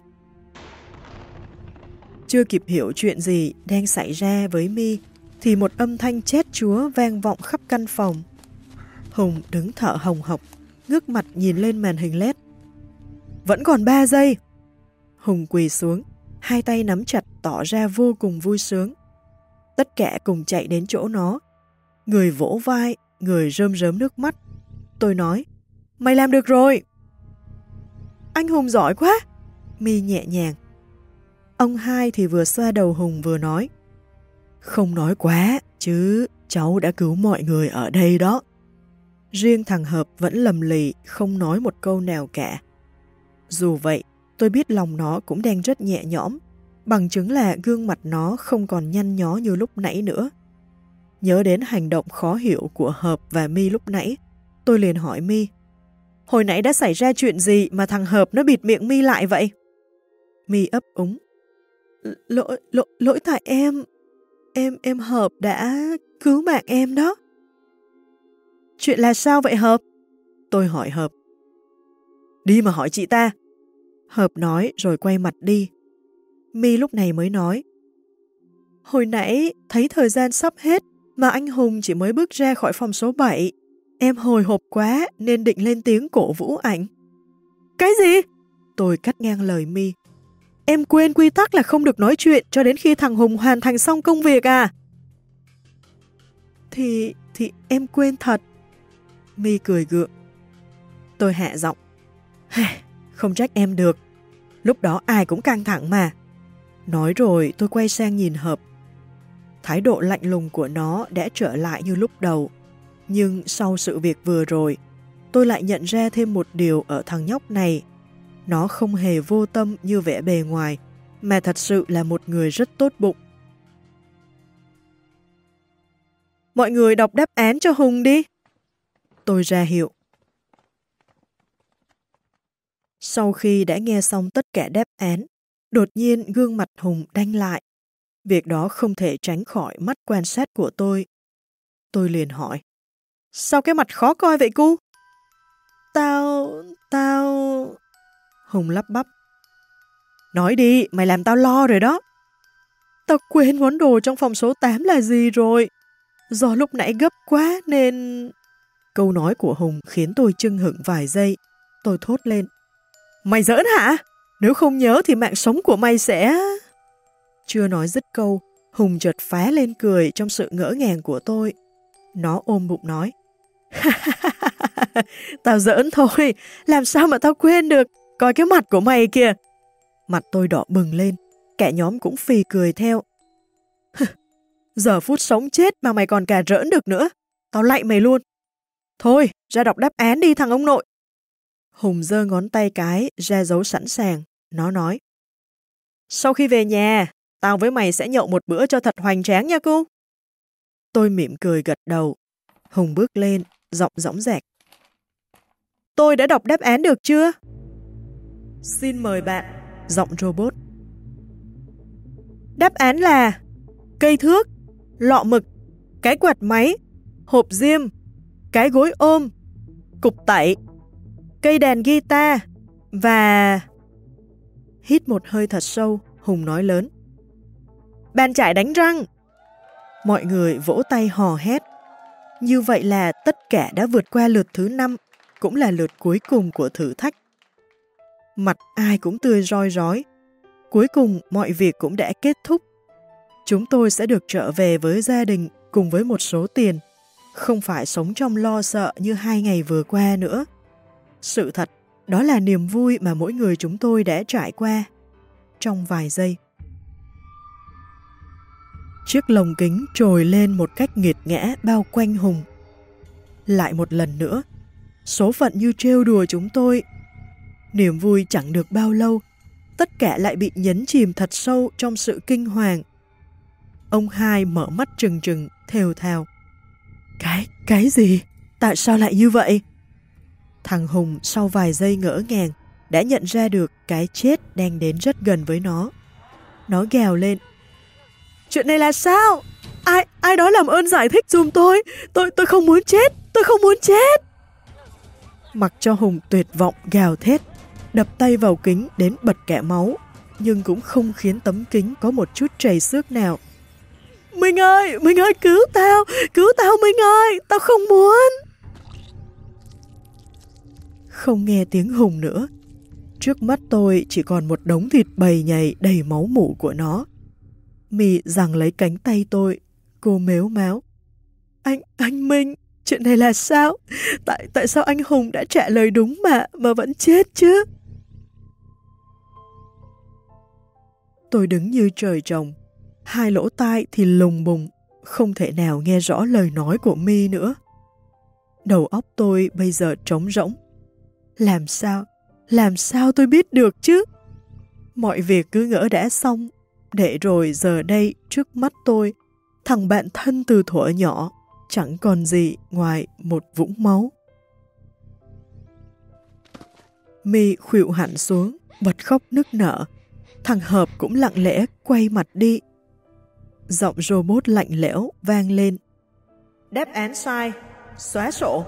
Chưa kịp hiểu chuyện gì đang xảy ra với My thì một âm thanh chét chúa vang vọng khắp căn phòng. Hùng đứng thở hồng hộc, ngước mặt nhìn lên màn hình led. Vẫn còn ba giây. Hùng quỳ xuống, hai tay nắm chặt tỏ ra vô cùng vui sướng. Tất cả cùng chạy đến chỗ nó. Người vỗ vai, người rơm rớm nước mắt. Tôi nói, mày làm được rồi. Anh Hùng giỏi quá. My nhẹ nhàng. Ông hai thì vừa xoa đầu Hùng vừa nói, không nói quá, chứ cháu đã cứu mọi người ở đây đó. Riêng thằng Hợp vẫn lầm lì, không nói một câu nào cả. Dù vậy, tôi biết lòng nó cũng đang rất nhẹ nhõm, bằng chứng là gương mặt nó không còn nhăn nhó như lúc nãy nữa. Nhớ đến hành động khó hiểu của Hợp và My lúc nãy, tôi liền hỏi My, hồi nãy đã xảy ra chuyện gì mà thằng Hợp nó bịt miệng My lại vậy? My ấp úng, lỗi, lỗi, lỗi tại em, em, em Hợp đã cứu mạng em đó. Chuyện là sao vậy Hợp? Tôi hỏi Hợp. Đi mà hỏi chị ta. Hợp nói rồi quay mặt đi. My lúc này mới nói, hồi nãy thấy thời gian sắp hết mà anh Hùng chỉ mới bước ra khỏi phòng số bảy. Em hồi hộp quá nên định lên tiếng cổ vũ ảnh. Cái gì? Tôi cắt ngang lời My. Em quên quy tắc là không được nói chuyện cho đến khi thằng Hùng hoàn thành xong công việc à? Thì, thì em quên thật. My cười gượng. Tôi hạ giọng. Không trách em được. Lúc đó ai cũng căng thẳng mà. Nói rồi tôi quay sang nhìn Hợp. Thái độ lạnh lùng của nó đã trở lại như lúc đầu. Nhưng sau sự việc vừa rồi, tôi lại nhận ra thêm một điều ở thằng nhóc này. Nó không hề vô tâm như vẻ bề ngoài, mà thật sự là một người rất tốt bụng. Mọi người đọc đáp án cho Hùng đi. Tôi ra hiệu. Sau khi đã nghe xong tất cả đáp án, đột nhiên gương mặt Hùng đanh lại. Việc đó không thể tránh khỏi mắt quan sát của tôi. Tôi liền hỏi, sao cái mặt khó coi vậy cu? Tao... tao... Hùng lắp bắp. Nói đi, mày làm tao lo rồi đó. Tao quên món đồ trong phòng số tám là gì rồi. Do lúc nãy gấp quá nên... Câu nói của Hùng khiến tôi chưng hửng vài giây. Tôi thốt lên. Mày giỡn hả? Nếu không nhớ thì mạng sống của mày sẽ... Chưa nói dứt câu, Hùng chợt phá lên cười trong sự ngỡ ngàng của tôi. Nó ôm bụng nói. Tao giỡn thôi, làm sao mà tao quên được, coi cái mặt của mày kìa. Mặt tôi đỏ bừng lên, cả nhóm cũng phì cười theo. Giờ phút sống chết mà mày còn cà rỡn được nữa, tao lạy mày luôn. Thôi, ra đọc đáp án đi thằng ông nội. Hùng giơ ngón tay cái ra dấu sẵn sàng, nó nói. Sau khi về nhà, tao với mày sẽ nhậu một bữa cho thật hoành tráng nha cô. Tôi mỉm cười gật đầu. Hùng bước lên, giọng dõng dạc. Tôi đã đọc đáp án được chưa? Xin mời bạn, giọng robot. Đáp án là cây thước, lọ mực, cái quạt máy, hộp diêm, cái gối ôm, cục tẩy, cây đàn guitar và... Hít một hơi thật sâu, Hùng nói lớn. Bàn chải đánh răng. Mọi người vỗ tay hò hét. Như vậy là tất cả đã vượt qua lượt thứ năm, cũng là lượt cuối cùng của thử thách. Mặt ai cũng tươi roi rói. Cuối cùng mọi việc cũng đã kết thúc. Chúng tôi sẽ được trở về với gia đình cùng với một số tiền, không phải sống trong lo sợ như hai ngày vừa qua nữa. Sự thật, đó là niềm vui mà mỗi người chúng tôi đã trải qua trong vài giây. Chiếc lồng kính trồi lên một cách nghiệt ngã bao quanh Hùng. Lại một lần nữa, số phận như trêu đùa chúng tôi. Niềm vui chẳng được bao lâu, tất cả lại bị nhấn chìm thật sâu trong sự kinh hoàng. Ông hai mở mắt trừng trừng, thều thào. Cái, cái gì? Tại sao lại như vậy? Thằng Hùng sau vài giây ngỡ ngàng đã nhận ra được cái chết đang đến rất gần với nó. Nó gào lên. Chuyện này là sao? Ai ai đó làm ơn giải thích giùm tôi. Tôi tôi không muốn chết. Tôi không muốn chết. Mặc cho Hùng tuyệt vọng gào thét, đập tay vào kính đến bật cả máu, nhưng cũng không khiến tấm kính có một chút trầy xước nào. Minh ơi, Minh ơi, cứu tao, cứu tao Minh ơi, tao không muốn. Không nghe tiếng Hùng nữa. Trước mắt tôi chỉ còn một đống thịt bầy nhầy đầy máu mủ của nó. My giằng lấy cánh tay tôi, cô mếu máo. Anh, anh Minh, chuyện này là sao? Tại, tại sao anh Hùng đã trả lời đúng mà, mà vẫn chết chứ? Tôi đứng như trời trồng, hai lỗ tai thì lùng bùng, không thể nào nghe rõ lời nói của My nữa. Đầu óc tôi bây giờ trống rỗng. Làm sao, làm sao tôi biết được chứ? Mọi việc cứ ngỡ đã xong, để rồi giờ đây trước mắt tôi, thằng bạn thân từ thuở nhỏ, chẳng còn gì ngoài một vũng máu. My khuỵu hẳn xuống, bật khóc nức nở. Thằng Hợp cũng lặng lẽ quay mặt đi. Giọng robot lạnh lẽo vang lên. Đáp án sai, xóa sổ.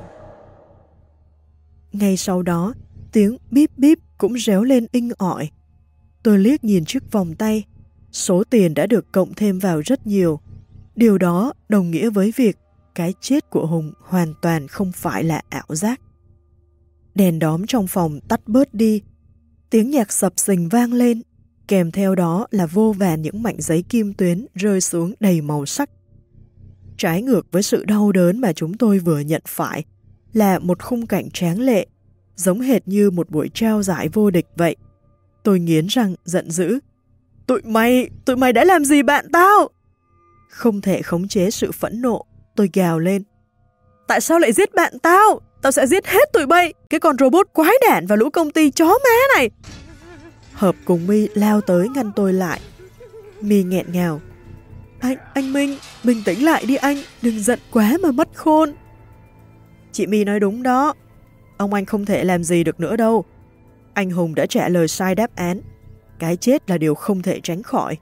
Ngay sau đó, tiếng bíp bíp cũng réo lên inh ỏi. Tôi liếc nhìn chiếc vòng tay. Số tiền đã được cộng thêm vào rất nhiều. Điều đó đồng nghĩa với việc cái chết của Hùng hoàn toàn không phải là ảo giác. Đèn đóm trong phòng tắt bớt đi. Tiếng nhạc sập sình vang lên. Kèm theo đó là vô vàn những mảnh giấy kim tuyến rơi xuống đầy màu sắc. Trái ngược với sự đau đớn mà chúng tôi vừa nhận phải là một khung cảnh tráng lệ, giống hệt như một buổi trao giải vô địch vậy. Tôi nghiến răng giận dữ. Tụi mày, tụi mày đã làm gì bạn tao? Không thể khống chế sự phẫn nộ, tôi gào lên. Tại sao lại giết bạn tao? Tao sẽ giết hết tụi bay, cái con robot quái đản và lũ công ty chó má này. Hợp cùng My lao tới ngăn tôi lại. My nghẹn ngào. Anh, anh Minh, bình tĩnh lại đi anh, đừng giận quá mà mất khôn. Chị My nói đúng đó, ông anh không thể làm gì được nữa đâu. Anh Hùng đã trả lời sai đáp án. Cái chết là điều không thể tránh khỏi.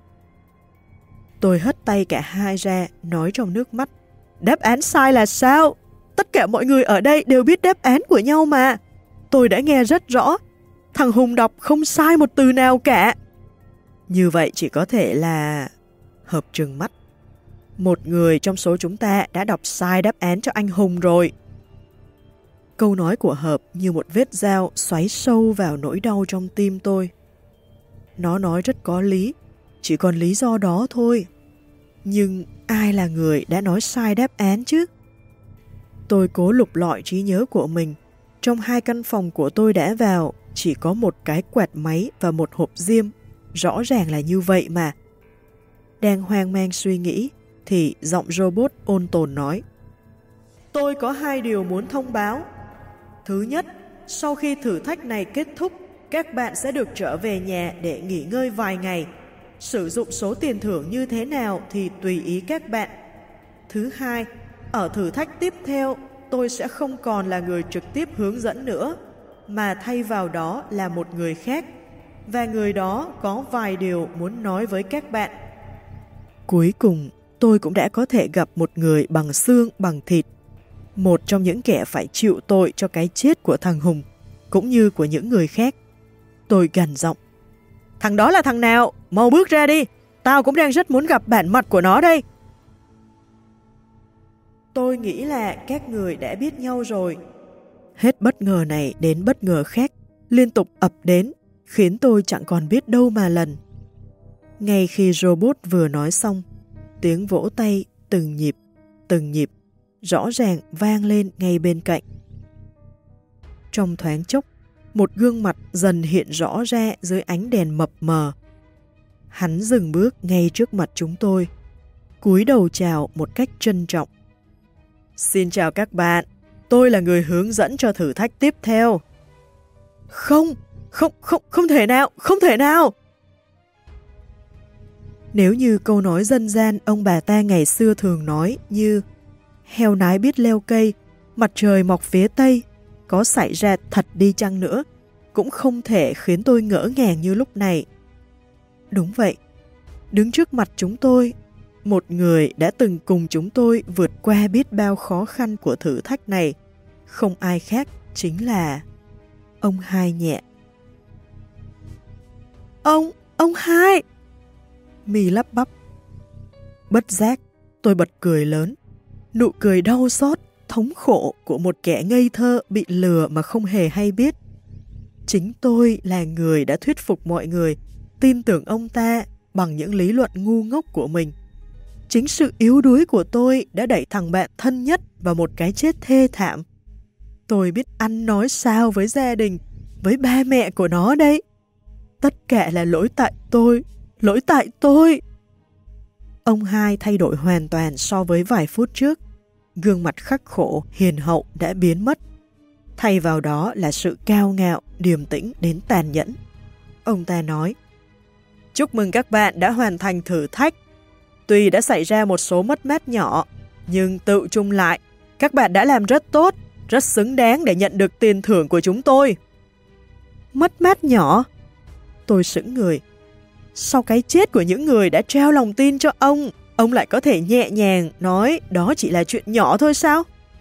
Tôi hất tay cả hai ra, nói trong nước mắt. Đáp án sai là sao? Tất cả mọi người ở đây đều biết đáp án của nhau mà. Tôi đã nghe rất rõ. Thằng Hùng đọc không sai một từ nào cả. Như vậy chỉ có thể là... Hợp trừng mắt. Một người trong số chúng ta đã đọc sai đáp án cho anh Hùng rồi. Câu nói của Hợp như một vết dao xoáy sâu vào nỗi đau trong tim tôi. Nó nói rất có lý, chỉ còn lý do đó thôi. Nhưng ai là người đã nói sai đáp án chứ? Tôi cố lục lọi trí nhớ của mình. Trong hai căn phòng của tôi đã vào, chỉ có một cái quạt máy và một hộp diêm. Rõ ràng là như vậy mà. Đang hoang mang suy nghĩ, thì giọng robot ôn tồn nói. Tôi có hai điều muốn thông báo. Thứ nhất, sau khi thử thách này kết thúc, các bạn sẽ được trở về nhà để nghỉ ngơi vài ngày. Sử dụng số tiền thưởng như thế nào thì tùy ý các bạn. Thứ hai, ở thử thách tiếp theo, tôi sẽ không còn là người trực tiếp hướng dẫn nữa, mà thay vào đó là một người khác, và người đó có vài điều muốn nói với các bạn. Cuối cùng, tôi cũng đã có thể gặp một người bằng xương bằng thịt, một trong những kẻ phải chịu tội cho cái chết của thằng Hùng, cũng như của những người khác. Tôi gằn giọng. Thằng đó là thằng nào? Mau bước ra đi. Tao cũng đang rất muốn gặp bản mặt của nó đây. Tôi nghĩ là các người đã biết nhau rồi. Hết bất ngờ này đến bất ngờ khác, liên tục ập đến, khiến tôi chẳng còn biết đâu mà lần. Ngay khi robot vừa nói xong, tiếng vỗ tay từng nhịp, từng nhịp, rõ ràng vang lên ngay bên cạnh. Trong thoáng chốc, một gương mặt dần hiện rõ ra dưới ánh đèn mập mờ. Hắn dừng bước ngay trước mặt chúng tôi, cúi đầu chào một cách trân trọng. Xin chào các bạn, tôi là người hướng dẫn cho thử thách tiếp theo. Không, không, không, không thể nào, không thể nào. Nếu như câu nói dân gian ông bà ta ngày xưa thường nói như heo nái biết leo cây, mặt trời mọc phía tây, có xảy ra thật đi chăng nữa, cũng không thể khiến tôi ngỡ ngàng như lúc này. Đúng vậy, đứng trước mặt chúng tôi, một người đã từng cùng chúng tôi vượt qua biết bao khó khăn của thử thách này, không ai khác chính là ông Hai nhẹ. Ông, ông Hai! My lắp bắp. Bất giác, tôi bật cười lớn. Nụ cười đau xót, thống khổ của một kẻ ngây thơ bị lừa mà không hề hay biết. Chính tôi là người đã thuyết phục mọi người tin tưởng ông ta bằng những lý luận ngu ngốc của mình. Chính sự yếu đuối của tôi đã đẩy thằng bạn thân nhất vào một cái chết thê thảm. Tôi biết ăn nói sao với gia đình, với ba mẹ của nó đây. Tất cả là lỗi tại tôi, lỗi tại tôi. Ông Hai thay đổi hoàn toàn so với vài phút trước. Gương mặt khắc khổ, hiền hậu đã biến mất. Thay vào đó là sự cao ngạo, điềm tĩnh đến tàn nhẫn. Ông ta nói, chúc mừng các bạn đã hoàn thành thử thách. Tuy đã xảy ra một số mất mát nhỏ, nhưng tự chung lại, các bạn đã làm rất tốt, rất xứng đáng để nhận được tiền thưởng của chúng tôi. Mất mát nhỏ? Tôi sững người. Sau cái chết của những người đã trao lòng tin cho ông, ông lại có thể nhẹ nhàng nói đó chỉ là chuyện nhỏ thôi sao?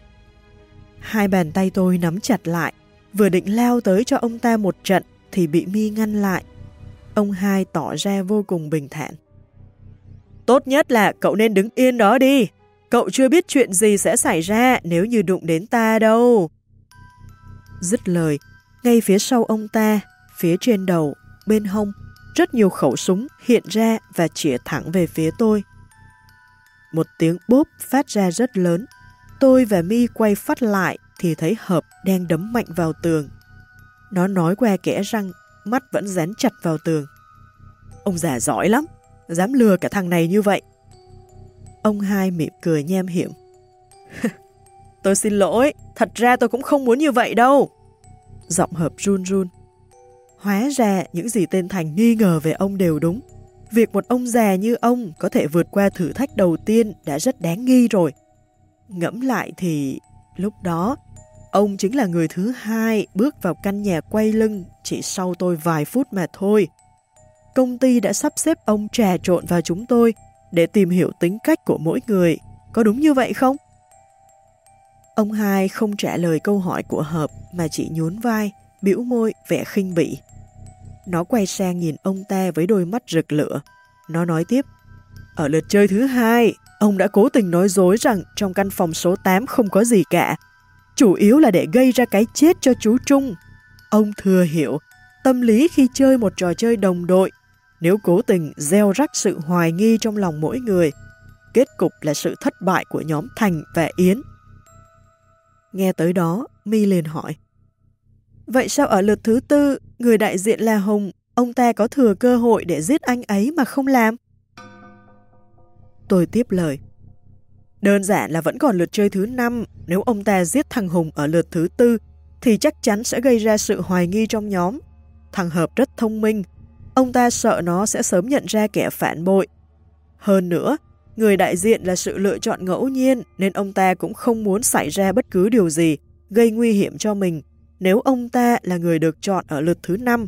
Hai bàn tay tôi nắm chặt lại, vừa định lao tới cho ông ta một trận thì bị My ngăn lại. Ông Hai tỏ ra vô cùng bình thản. Tốt nhất là cậu nên đứng yên đó đi. Cậu chưa biết chuyện gì sẽ xảy ra nếu như đụng đến ta đâu. Dứt lời, ngay phía sau ông ta, phía trên đầu, bên hông, rất nhiều khẩu súng hiện ra và chĩa thẳng về phía tôi. Một tiếng bốp phát ra rất lớn. Tôi và My quay phát lại thì thấy Hợp đang đấm mạnh vào tường. Nó nói qua kẽ răng, mắt vẫn dán chặt vào tường. Ông già giỏi lắm, dám lừa cả thằng này như vậy. Ông Hai mỉm cười nham hiểm. Tôi xin lỗi, thật ra tôi cũng không muốn như vậy đâu. Giọng Hợp run run. Hóa ra những gì tên Thành nghi ngờ về ông đều đúng. Việc một ông già như ông có thể vượt qua thử thách đầu tiên đã rất đáng nghi rồi. Ngẫm lại thì lúc đó, ông chính là người thứ hai bước vào căn nhà quay lưng chỉ sau tôi vài phút mà thôi. Công ty đã sắp xếp ông trà trộn vào chúng tôi để tìm hiểu tính cách của mỗi người. Có đúng như vậy không? Ông Hai không trả lời câu hỏi của Hợp mà chỉ nhún vai, bĩu môi, vẻ khinh bỉ. Nó quay sang nhìn ông ta với đôi mắt rực lửa. Nó nói tiếp, ở lượt chơi thứ hai, ông đã cố tình nói dối rằng trong căn phòng số tám không có gì cả. Chủ yếu là để gây ra cái chết cho chú Trung. Ông thừa hiểu tâm lý khi chơi một trò chơi đồng đội. Nếu cố tình gieo rắc sự hoài nghi trong lòng mỗi người, kết cục là sự thất bại của nhóm Thành và Yến. Nghe tới đó, My liền hỏi, vậy sao ở lượt thứ tư, người đại diện là Hùng, ông ta có thừa cơ hội để giết anh ấy mà không làm? Tôi tiếp lời, đơn giản là vẫn còn lượt chơi thứ năm, nếu ông ta giết thằng Hùng ở lượt thứ tư, thì chắc chắn sẽ gây ra sự hoài nghi trong nhóm. Thằng Hợp rất thông minh, ông ta sợ nó sẽ sớm nhận ra kẻ phản bội. Hơn nữa, người đại diện là sự lựa chọn ngẫu nhiên nên ông ta cũng không muốn xảy ra bất cứ điều gì gây nguy hiểm cho mình nếu ông ta là người được chọn ở lượt thứ năm.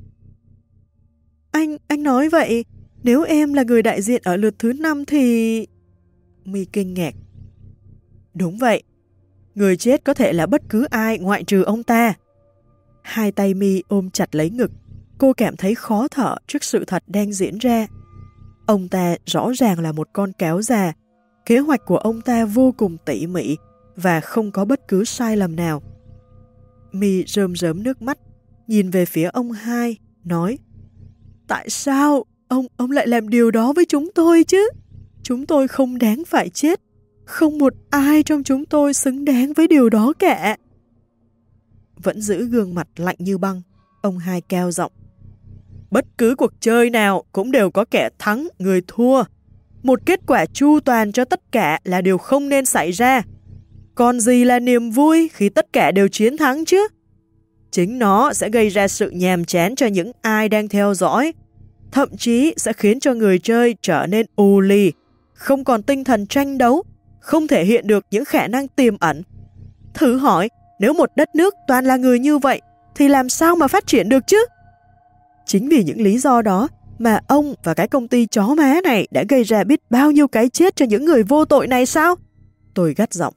Anh, anh nói vậy, nếu em là người đại diện ở lượt thứ năm thì... My kinh ngạc. Đúng vậy, người chết có thể là bất cứ ai ngoại trừ ông ta. Hai tay My ôm chặt lấy ngực, cô cảm thấy khó thở trước sự thật đang diễn ra. Ông ta rõ ràng là một con cáo già, kế hoạch của ông ta vô cùng tỉ mỉ và không có bất cứ sai lầm nào. My rơm rớm nước mắt, nhìn về phía ông Hai, nói, tại sao ông, ông lại làm điều đó với chúng tôi chứ? Chúng tôi không đáng phải chết, không một ai trong chúng tôi xứng đáng với điều đó cả. Vẫn giữ gương mặt lạnh như băng, ông Hai cao giọng, bất cứ cuộc chơi nào cũng đều có kẻ thắng, người thua. Một kết quả chu toàn cho tất cả là điều không nên xảy ra. Còn gì là niềm vui khi tất cả đều chiến thắng chứ? Chính nó sẽ gây ra sự nhàm chán cho những ai đang theo dõi. Thậm chí sẽ khiến cho người chơi trở nên ù lì, không còn tinh thần tranh đấu, không thể hiện được những khả năng tiềm ẩn. Thử hỏi, Nếu một đất nước toàn là người như vậy, thì làm sao mà phát triển được chứ? Chính vì những lý do đó mà ông và cái công ty chó má này đã gây ra biết bao nhiêu cái chết cho những người vô tội này sao? Tôi gắt giọng.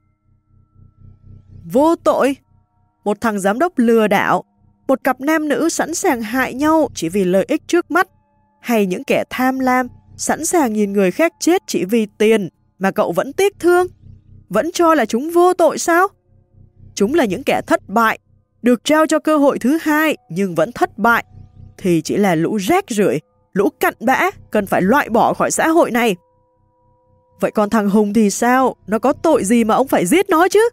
Vô tội? Một thằng giám đốc lừa đảo, một cặp nam nữ sẵn sàng hại nhau chỉ vì lợi ích trước mắt, hay những kẻ tham lam, sẵn sàng nhìn người khác chết chỉ vì tiền mà cậu vẫn tiếc thương? Vẫn cho là chúng vô tội sao? Chúng là những kẻ thất bại, được trao cho cơ hội thứ hai nhưng vẫn thất bại, thì chỉ là lũ rác rưởi, lũ cặn bã, cần phải loại bỏ khỏi xã hội này. Vậy còn thằng Hùng thì sao? Nó có tội gì mà ông phải giết nó chứ?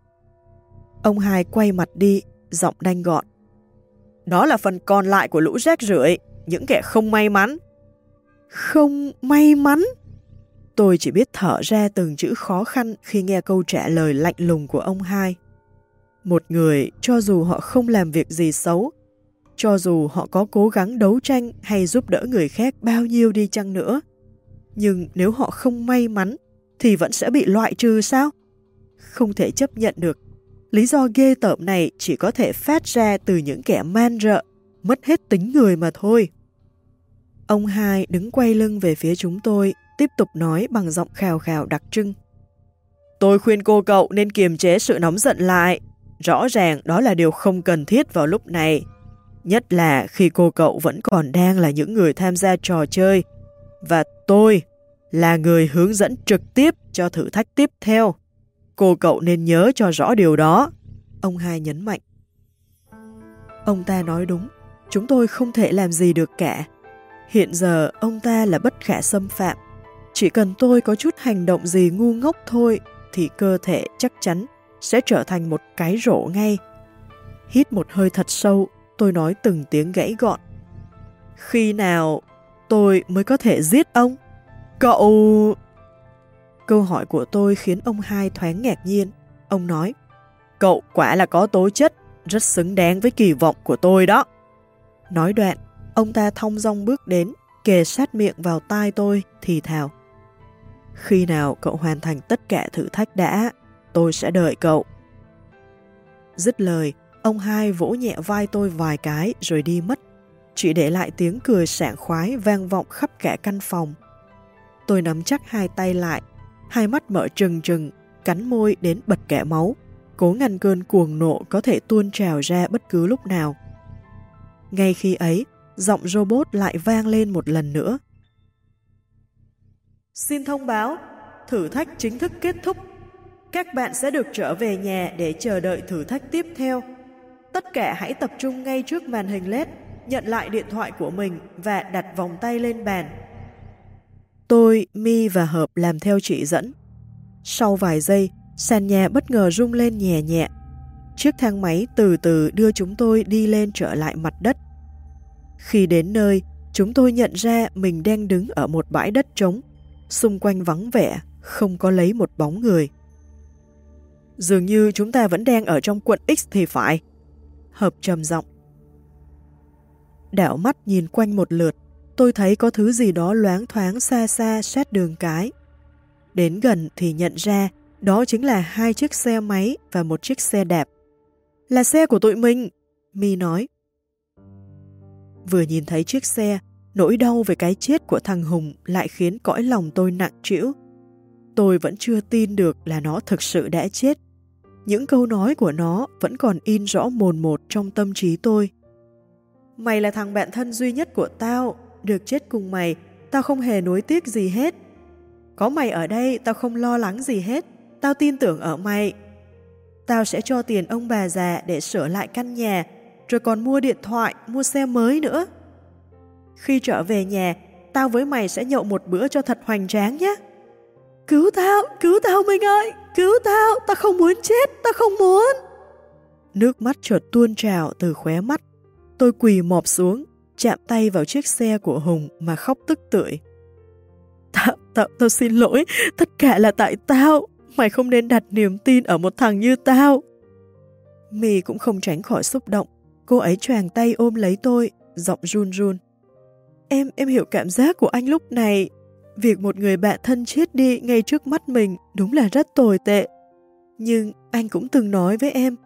Ông hai quay mặt đi, giọng đanh gọn. Đó là phần còn lại của lũ rác rưởi, những kẻ không may mắn. Không may mắn? Tôi chỉ biết thở ra từng chữ khó khăn khi nghe câu trả lời lạnh lùng của ông hai. Một người, cho dù họ không làm việc gì xấu, cho dù họ có cố gắng đấu tranh hay giúp đỡ người khác bao nhiêu đi chăng nữa, nhưng nếu họ không may mắn, thì vẫn sẽ bị loại trừ sao? Không thể chấp nhận được. Lý do ghê tởm này chỉ có thể phát ra từ những kẻ man rợ, mất hết tính người mà thôi. Ông hai đứng quay lưng về phía chúng tôi, tiếp tục nói bằng giọng khào khào đặc trưng. Tôi khuyên cô cậu nên kiềm chế sự nóng giận lại. Rõ ràng đó là điều không cần thiết vào lúc này. Nhất là khi cô cậu vẫn còn đang là những người tham gia trò chơi. Và tôi là người hướng dẫn trực tiếp cho thử thách tiếp theo. Cô cậu nên nhớ cho rõ điều đó. Ông hai nhấn mạnh. Ông ta nói đúng. Chúng tôi không thể làm gì được cả. Hiện giờ ông ta là bất khả xâm phạm. Chỉ cần tôi có chút hành động gì ngu ngốc thôi thì cơ thể chắc chắn sẽ trở thành một cái rổ ngay. Hít một hơi thật sâu, tôi nói từng tiếng gãy gọn. Khi nào tôi mới có thể giết ông? Cậu... Câu hỏi của tôi khiến ông hai thoáng ngạc nhiên. Ông nói, cậu quả là có tố chất, rất xứng đáng với kỳ vọng của tôi đó. Nói đoạn, ông ta thong dong bước đến, kề sát miệng vào tai tôi, thì thào. Khi nào cậu hoàn thành tất cả thử thách đã, tôi sẽ đợi cậu. Dứt lời, ông hai vỗ nhẹ vai tôi vài cái rồi đi mất, chỉ để lại tiếng cười sảng khoái vang vọng khắp cả căn phòng. Tôi nắm chắc hai tay lại, hai mắt mở trừng trừng, cắn môi đến bật cả máu, cố ngăn cơn cuồng nộ có thể tuôn trào ra bất cứ lúc nào. Ngay khi ấy, giọng robot lại vang lên một lần nữa. Xin thông báo, thử thách chính thức kết thúc. Các bạn sẽ được trở về nhà để chờ đợi thử thách tiếp theo. Tất cả hãy tập trung ngay trước màn hình led, nhận lại điện thoại của mình và đặt vòng tay lên bàn. Tôi, My và Hợp làm theo chỉ dẫn. Sau vài giây, sàn nhà bất ngờ rung lên nhẹ nhẹ. Chiếc thang máy từ từ đưa chúng tôi đi lên trở lại mặt đất. Khi đến nơi, chúng tôi nhận ra mình đang đứng ở một bãi đất trống, xung quanh vắng vẻ, không có lấy một bóng người. Dường như chúng ta vẫn đang ở trong quận X thì phải. Hợp trầm giọng. Đảo mắt nhìn quanh một lượt, tôi thấy có thứ gì đó loáng thoáng xa xa sát đường cái. Đến gần thì nhận ra đó chính là hai chiếc xe máy và một chiếc xe đạp. Là xe của tụi mình, My nói. Vừa nhìn thấy chiếc xe, nỗi đau về cái chết của thằng Hùng lại khiến cõi lòng tôi nặng trĩu. Tôi vẫn chưa tin được là nó thực sự đã chết. Những câu nói của nó vẫn còn in rõ mồn một trong tâm trí tôi. Mày là thằng bạn thân duy nhất của tao, được chết cùng mày, tao không hề nuối tiếc gì hết. Có mày ở đây, tao không lo lắng gì hết, tao tin tưởng ở mày. Tao sẽ cho tiền ông bà già để sửa lại căn nhà, rồi còn mua điện thoại, mua xe mới nữa. Khi trở về nhà, tao với mày sẽ nhậu một bữa cho thật hoành tráng nhé. Cứu tao, cứu tao mình ơi, cứu tao, tao không muốn chết, tao không muốn. Nước mắt chợt tuôn trào từ khóe mắt. Tôi quỳ mọp xuống, chạm tay vào chiếc xe của Hùng mà khóc tức tưởi. Tao, tao, tao xin lỗi, tất cả là tại tao. Mày không nên đặt niềm tin ở một thằng như tao. My cũng không tránh khỏi xúc động. Cô ấy choàng tay ôm lấy tôi, giọng run run. Em, em hiểu cảm giác của anh lúc này. Việc một người bạn thân chết đi ngay trước mắt mình đúng là rất tồi tệ. Nhưng anh cũng từng nói với em,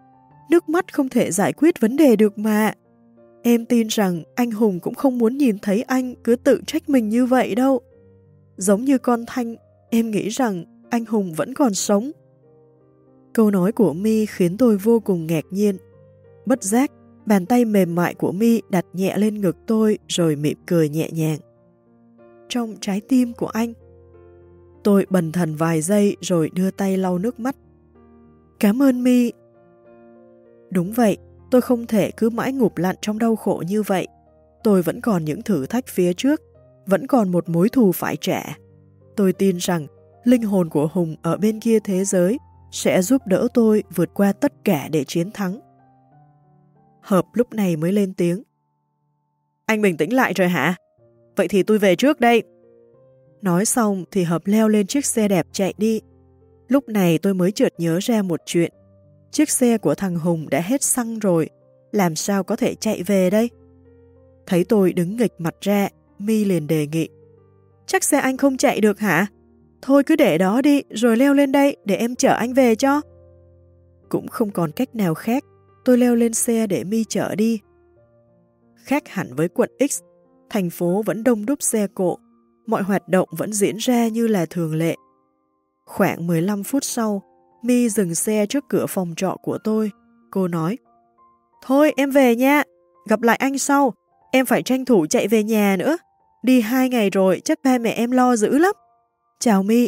Nước mắt không thể giải quyết vấn đề được mà. Em tin rằng anh Hùng cũng không muốn nhìn thấy anh cứ tự trách mình như vậy đâu. Giống như con Thanh, em nghĩ rằng anh Hùng vẫn còn sống. Câu nói của My khiến tôi vô cùng ngạc nhiên. Bất giác, bàn tay mềm mại của My đặt nhẹ lên ngực tôi rồi mỉm cười nhẹ nhàng. Trong trái tim của anh. Tôi bần thần vài giây rồi đưa tay lau nước mắt. Cảm ơn My. Đúng vậy, tôi không thể cứ mãi ngụp lặn trong đau khổ như vậy. Tôi vẫn còn những thử thách phía trước, vẫn còn một mối thù phải trả. Tôi tin rằng linh hồn của Hùng ở bên kia thế giới sẽ giúp đỡ tôi vượt qua tất cả để chiến thắng. Hợp lúc này mới lên tiếng. Anh bình tĩnh lại rồi hả? Vậy thì tôi về trước đây. Nói xong thì Hợp leo lên chiếc xe đẹp chạy đi. Lúc này tôi mới chợt nhớ ra một chuyện. Chiếc xe của thằng Hùng đã hết xăng rồi, làm sao có thể chạy về đây? Thấy tôi đứng nghịch mặt ra, My liền đề nghị. Chắc xe anh không chạy được hả? Thôi cứ để đó đi, rồi leo lên đây để em chở anh về cho. Cũng không còn cách nào khác, tôi leo lên xe để My chở đi. Khác hẳn với quận X, thành phố vẫn đông đúc xe cộ, mọi hoạt động vẫn diễn ra như là thường lệ. Khoảng mười lăm phút sau, My dừng xe trước cửa phòng trọ của tôi. Cô nói, thôi em về nha, gặp lại anh sau, em phải tranh thủ chạy về nhà nữa. Đi hai ngày rồi, chắc ba mẹ em lo dữ lắm. Chào My.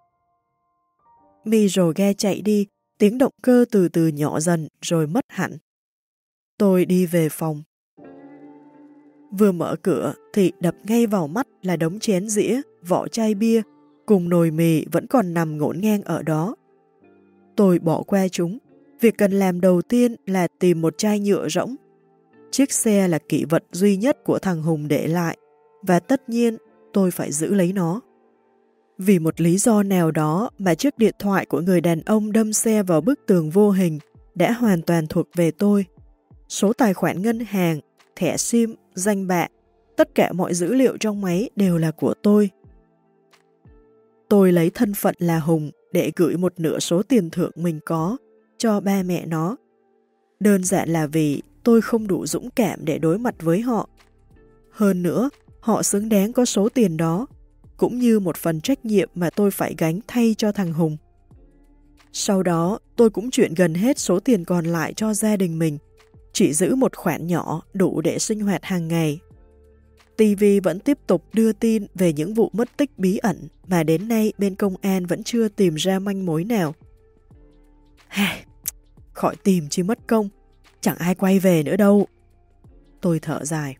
My rồ ga chạy đi, tiếng động cơ từ từ nhỏ dần rồi mất hẳn. Tôi đi về phòng. Vừa mở cửa thì đập ngay vào mắt là đống chén dĩa, vỏ chai bia, cùng nồi mì vẫn còn nằm ngổn ngang ở đó. Tôi bỏ qua chúng, việc cần làm đầu tiên là tìm một chai nhựa rỗng. Chiếc xe là kỷ vật duy nhất của thằng Hùng để lại, và tất nhiên tôi phải giữ lấy nó. Vì một lý do nào đó mà chiếc điện thoại của người đàn ông đâm xe vào bức tường vô hình đã hoàn toàn thuộc về tôi. Số tài khoản ngân hàng, thẻ SIM, danh bạ, tất cả mọi dữ liệu trong máy đều là của tôi. Tôi lấy thân phận là Hùng để gửi một nửa số tiền thưởng mình có cho ba mẹ nó. Đơn giản là vì tôi không đủ dũng cảm để đối mặt với họ. Hơn nữa, họ xứng đáng có số tiền đó, cũng như một phần trách nhiệm mà tôi phải gánh thay cho thằng Hùng. Sau đó, tôi cũng chuyển gần hết số tiền còn lại cho gia đình mình, chỉ giữ một khoản nhỏ đủ để sinh hoạt hàng ngày. ti vi vẫn tiếp tục đưa tin về những vụ mất tích bí ẩn mà đến nay bên công an vẫn chưa tìm ra manh mối nào. Khỏi tìm chứ mất công, chẳng ai quay về nữa đâu. Tôi thở dài.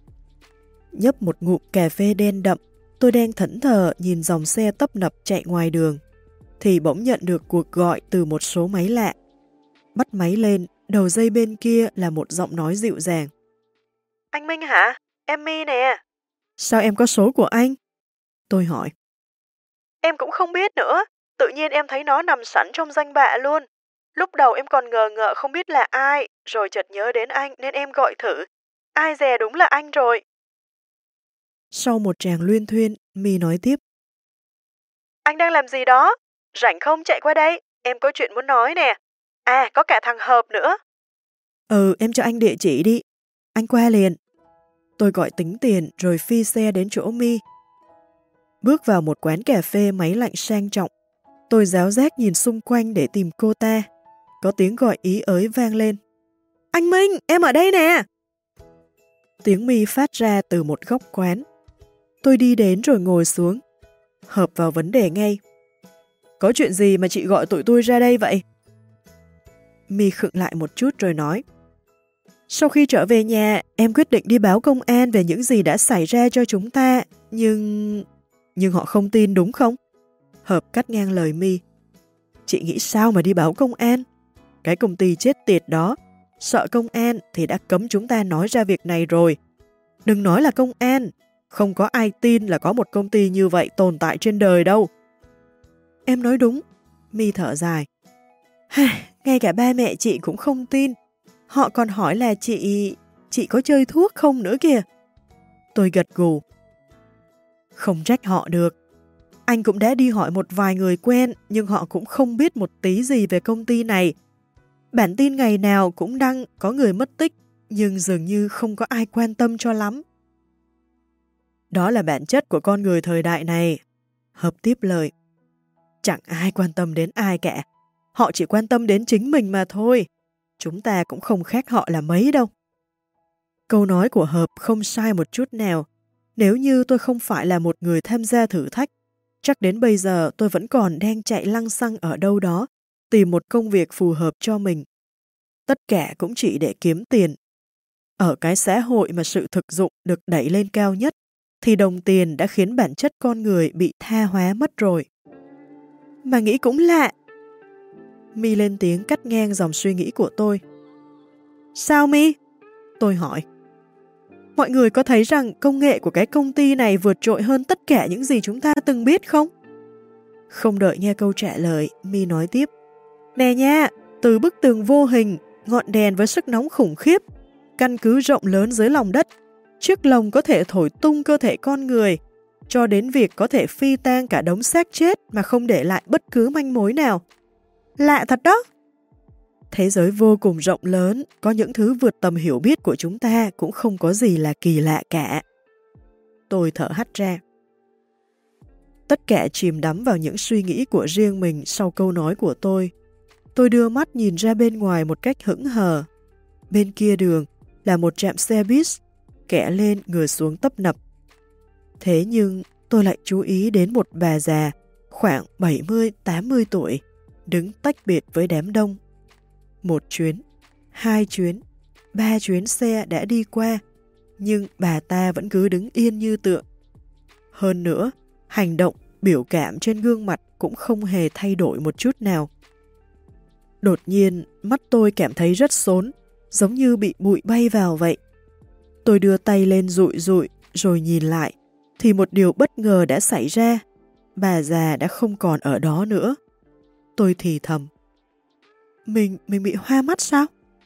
Nhấp một ngụm cà phê đen đậm, tôi đang thẫn thờ nhìn dòng xe tấp nập chạy ngoài đường, thì bỗng nhận được cuộc gọi từ một số máy lạ. Bắt máy lên, đầu dây bên kia là một giọng nói dịu dàng. Anh Minh hả? Em My nè. Sao em có số của anh? Tôi hỏi. Em cũng không biết nữa, tự nhiên em thấy nó nằm sẵn trong danh bạ luôn. Lúc đầu em còn ngờ ngợ không biết là ai, rồi chợt nhớ đến anh nên em gọi thử. Ai dè đúng là anh rồi. Sau một tràng luyên thuyên, My nói tiếp. Anh đang làm gì đó? Rảnh không chạy qua đây, em có chuyện muốn nói nè. À, có cả thằng Hợp nữa. Ừ, em cho anh địa chỉ đi. Anh qua liền. Tôi gọi tính tiền rồi phi xe đến chỗ My. Bước vào một quán cà phê máy lạnh sang trọng. Tôi ráo rác nhìn xung quanh để tìm cô ta. Có tiếng gọi ý ới vang lên. Anh Minh, em ở đây nè. Tiếng My phát ra từ một góc quán. Tôi đi đến rồi ngồi xuống. Hợp vào vấn đề ngay. Có chuyện gì mà chị gọi tụi tôi ra đây vậy? My khựng lại một chút rồi nói. Sau khi trở về nhà, em quyết định đi báo công an về những gì đã xảy ra cho chúng ta, nhưng... Nhưng họ không tin đúng không? Hợp cắt ngang lời My. Chị nghĩ sao mà đi báo công an? Cái công ty chết tiệt đó, sợ công an thì đã cấm chúng ta nói ra việc này rồi. Đừng nói là công an, không có ai tin là có một công ty như vậy tồn tại trên đời đâu. Em nói đúng, My thở dài. Ngay cả ba mẹ chị cũng không tin. Họ còn hỏi là chị... chị có chơi thuốc không nữa kìa. Tôi gật gù. Không trách họ được. Anh cũng đã đi hỏi một vài người quen, nhưng họ cũng không biết một tí gì về công ty này. Bản tin ngày nào cũng đăng có người mất tích, nhưng dường như không có ai quan tâm cho lắm. Đó là bản chất của con người thời đại này. Hợp tiếp lời. Chẳng ai quan tâm đến ai cả. Họ chỉ quan tâm đến chính mình mà thôi. Chúng ta cũng không khác họ là mấy đâu. Câu nói của Hợp không sai một chút nào. Nếu như tôi không phải là một người tham gia thử thách, chắc đến bây giờ tôi vẫn còn đang chạy lăng xăng ở đâu đó, tìm một công việc phù hợp cho mình. Tất cả cũng chỉ để kiếm tiền. Ở cái xã hội mà sự thực dụng được đẩy lên cao nhất, thì đồng tiền đã khiến bản chất con người bị tha hóa mất rồi. Mà nghĩ cũng lạ. My lên tiếng cắt ngang dòng suy nghĩ của tôi. Sao My? Tôi hỏi. Mọi người có thấy rằng công nghệ của cái công ty này vượt trội hơn tất cả những gì chúng ta từng biết không? Không đợi nghe câu trả lời, My nói tiếp. Nè nha, từ bức tường vô hình, ngọn đèn với sức nóng khủng khiếp, căn cứ rộng lớn dưới lòng đất, chiếc lồng có thể thổi tung cơ thể con người, cho đến việc có thể phi tang cả đống xác chết mà không để lại bất cứ manh mối nào. Lạ thật đó! Thế giới vô cùng rộng lớn, có những thứ vượt tầm hiểu biết của chúng ta cũng không có gì là kỳ lạ cả. Tôi thở hắt ra. Tất cả chìm đắm vào những suy nghĩ của riêng mình sau câu nói của tôi. Tôi đưa mắt nhìn ra bên ngoài một cách hững hờ. Bên kia đường là một trạm xe bus, kẻ lên người xuống tấp nập. Thế nhưng tôi lại chú ý đến một bà già khoảng bảy mươi tám mươi tuổi, đứng tách biệt với đám đông. Một chuyến, hai chuyến, ba chuyến xe đã đi qua, nhưng bà ta vẫn cứ đứng yên như tượng. Hơn nữa, hành động, biểu cảm trên gương mặt cũng không hề thay đổi một chút nào. Đột nhiên, mắt tôi cảm thấy rất xốn, giống như bị bụi bay vào vậy. Tôi đưa tay lên dụi dụi, rồi nhìn lại, thì một điều bất ngờ đã xảy ra. Bà già đã không còn ở đó nữa. Tôi thì thầm. Mình, mình bị hoa mắt sao?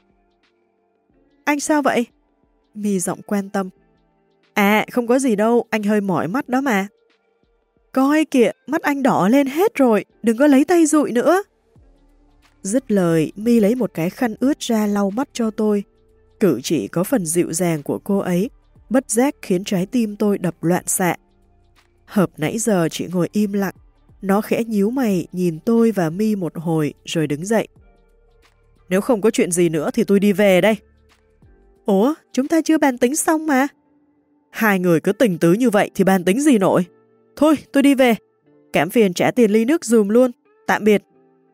Anh sao vậy? My giọng quan tâm. À, không có gì đâu, anh hơi mỏi mắt đó mà. Coi kìa, mắt anh đỏ lên hết rồi, đừng có lấy tay dụi nữa. Dứt lời, My lấy một cái khăn ướt ra lau mắt cho tôi. Cử chỉ có phần dịu dàng của cô ấy, bất giác khiến trái tim tôi đập loạn xạ. Hợp nãy giờ chỉ ngồi im lặng, nó khẽ nhíu mày nhìn tôi và My một hồi rồi đứng dậy. Nếu không có chuyện gì nữa thì tôi đi về đây. Ủa, chúng ta chưa bàn tính xong mà. Hai người cứ tình tứ như vậy thì bàn tính gì nổi. Thôi, tôi đi về. Cảm phiền trả tiền ly nước dùm luôn. Tạm biệt.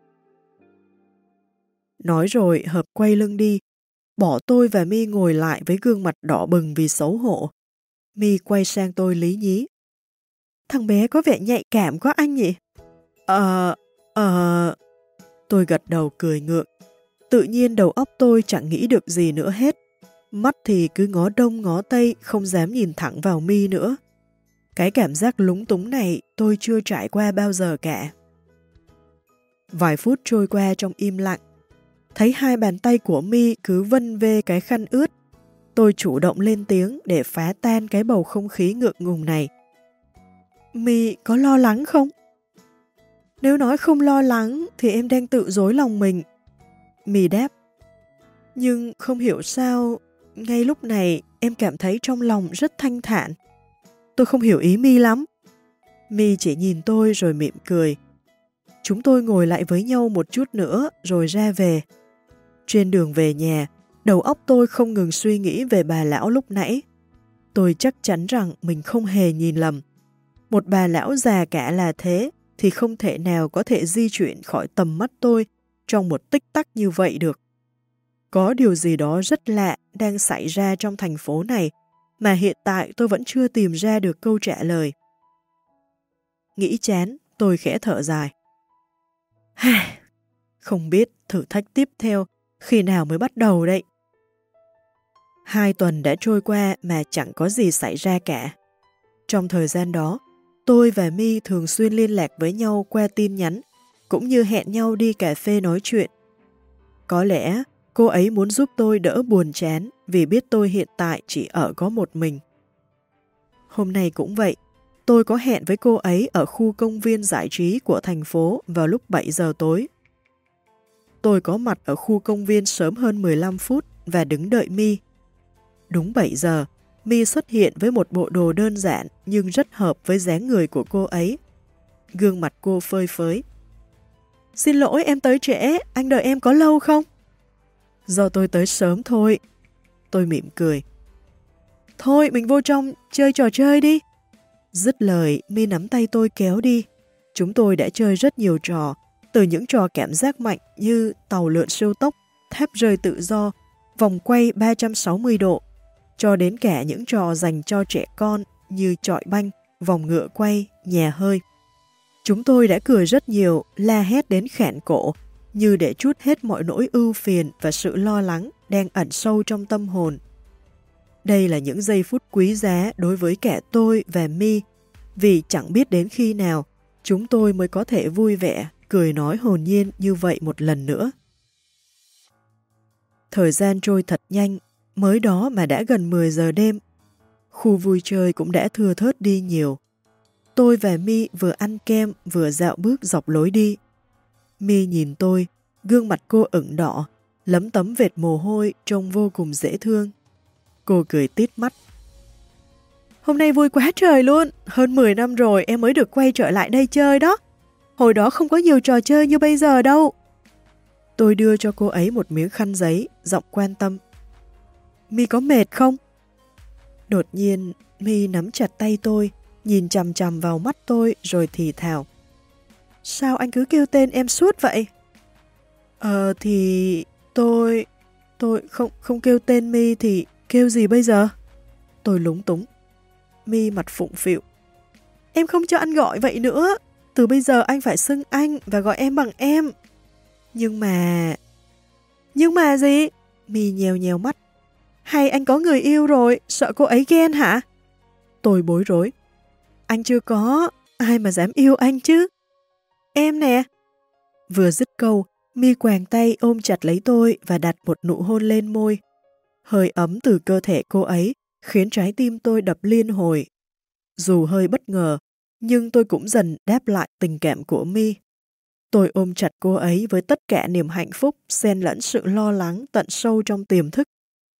Nói rồi Hợp quay lưng đi, bỏ tôi và My ngồi lại với gương mặt đỏ bừng vì xấu hổ. My quay sang tôi lý nhí. Thằng bé có vẻ nhạy cảm quá anh nhỉ? Ờ, ờ... Tôi gật đầu cười ngượng. Tự nhiên đầu óc tôi chẳng nghĩ được gì nữa hết. Mắt thì cứ ngó đông ngó tây, không dám nhìn thẳng vào My nữa. Cái cảm giác lúng túng này tôi chưa trải qua bao giờ cả. Vài phút trôi qua trong im lặng. Thấy hai bàn tay của My cứ vân vê cái khăn ướt. Tôi chủ động lên tiếng để phá tan cái bầu không khí ngượng ngùng này. My có lo lắng không? Nếu nói không lo lắng thì em đang tự dối lòng mình. My đáp. Nhưng không hiểu sao, ngay lúc này em cảm thấy trong lòng rất thanh thản. Tôi không hiểu ý My lắm. My chỉ nhìn tôi rồi mỉm cười. Chúng tôi ngồi lại với nhau một chút nữa rồi ra về. Trên đường về nhà, đầu óc tôi không ngừng suy nghĩ về bà lão lúc nãy. Tôi chắc chắn rằng mình không hề nhìn lầm. Một bà lão già cả là thế thì không thể nào có thể di chuyển khỏi tầm mắt tôi trong một tích tắc như vậy được. Có điều gì đó rất lạ đang xảy ra trong thành phố này mà hiện tại tôi vẫn chưa tìm ra được câu trả lời. Nghĩ chán, tôi khẽ thở dài. Không biết thử thách tiếp theo khi nào mới bắt đầu đây. Hai tuần đã trôi qua mà chẳng có gì xảy ra cả. Trong thời gian đó, tôi và My thường xuyên liên lạc với nhau qua tin nhắn, cũng như hẹn nhau đi cà phê nói chuyện. Có lẽ cô ấy muốn giúp tôi đỡ buồn chán vì biết tôi hiện tại chỉ ở có một mình. Hôm nay cũng vậy, tôi có hẹn với cô ấy ở khu công viên giải trí của thành phố vào lúc bảy giờ tối. tôi có mặt ở khu công viên sớm hơn mười lăm phút và đứng đợi My. Đúng bảy giờ, My xuất hiện với một bộ đồ đơn giản nhưng rất hợp với dáng người của cô ấy. Gương mặt cô phơi phới. Xin lỗi em tới trễ, anh đợi em có lâu không? Do tôi tới sớm thôi. Tôi mỉm cười. Thôi mình vô trong chơi trò chơi đi. Dứt lời, My nắm tay tôi kéo đi. Chúng tôi đã chơi rất nhiều trò, từ những trò cảm giác mạnh như tàu lượn siêu tốc, tháp rơi tự do, vòng quay ba trăm sáu mươi độ, cho đến cả những trò dành cho trẻ con như chọi banh, vòng ngựa quay, nhà hơi. Chúng tôi đã cười rất nhiều, la hét đến khản cổ, như để trút hết mọi nỗi ưu phiền và sự lo lắng đang ẩn sâu trong tâm hồn. Đây là những giây phút quý giá đối với cả tôi và My, vì chẳng biết đến khi nào chúng tôi mới có thể vui vẻ, cười nói hồn nhiên như vậy một lần nữa. Thời gian trôi thật nhanh, mới đó mà đã gần mười giờ đêm. Khu vui chơi cũng đã thưa thớt đi nhiều. Tôi và My vừa ăn kem vừa dạo bước dọc lối đi. My nhìn tôi, gương mặt cô ửng đỏ, lấm tấm vệt mồ hôi trông vô cùng dễ thương. Cô cười tít mắt. Hôm nay vui quá trời luôn, hơn mười năm rồi em mới được quay trở lại đây chơi đó. Hồi đó không có nhiều trò chơi như bây giờ đâu. Tôi đưa cho cô ấy một miếng khăn giấy, giọng quan tâm. My có mệt không? Đột nhiên, My nắm chặt tay tôi, nhìn chằm chằm vào mắt tôi rồi thì thào. Sao anh cứ kêu tên em suốt vậy? Ờ thì tôi... tôi không không kêu tên My thì kêu gì bây giờ? Tôi lúng túng. My mặt phụng phịu. Em không cho anh gọi vậy nữa. Từ bây giờ anh phải xưng anh và gọi em bằng em. Nhưng mà... Nhưng mà gì? My nhèo nhèo mắt. Hay anh có người yêu rồi, sợ cô ấy ghen hả? Tôi bối rối. Anh chưa có, ai mà dám yêu anh chứ? Em nè. Vừa dứt câu, My quàng tay ôm chặt lấy tôi và đặt một nụ hôn lên môi. Hơi ấm từ cơ thể cô ấy khiến trái tim tôi đập liên hồi. Dù hơi bất ngờ, nhưng tôi cũng dần đáp lại tình cảm của My. Tôi ôm chặt cô ấy với tất cả niềm hạnh phúc xen lẫn sự lo lắng tận sâu trong tiềm thức.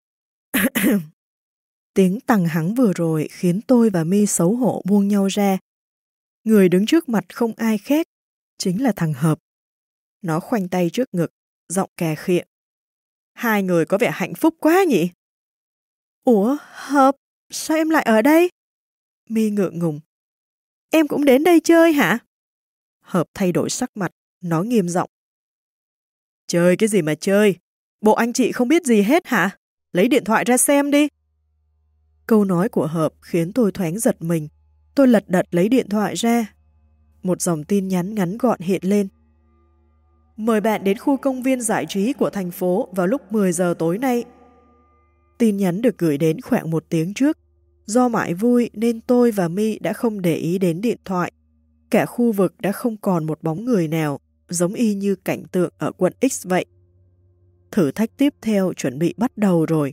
Tiếng tằng hắng vừa rồi khiến tôi và My xấu hổ buông nhau ra. Người đứng trước mặt không ai khác, chính là thằng Hợp. Nó khoanh tay trước ngực, giọng cà khịa. Hai người có vẻ hạnh phúc quá nhỉ? Ủa, Hợp, sao em lại ở đây? My ngượng ngùng. Em cũng đến đây chơi hả? Hợp thay đổi sắc mặt, nó nghiêm giọng. Chơi cái gì mà chơi? Bộ anh chị không biết gì hết hả? Lấy điện thoại ra xem đi. Câu nói của Hợp khiến tôi thoáng giật mình. Tôi lật đật lấy điện thoại ra. Một dòng tin nhắn ngắn gọn hiện lên. Mời bạn đến khu công viên giải trí của thành phố vào lúc mười giờ tối nay. Tin nhắn được gửi đến khoảng một tiếng trước. Do mãi vui nên tôi và My đã không để ý đến điện thoại. Cả khu vực đã không còn một bóng người nào, giống y như cảnh tượng ở quận X vậy. Thử thách tiếp theo chuẩn bị bắt đầu rồi.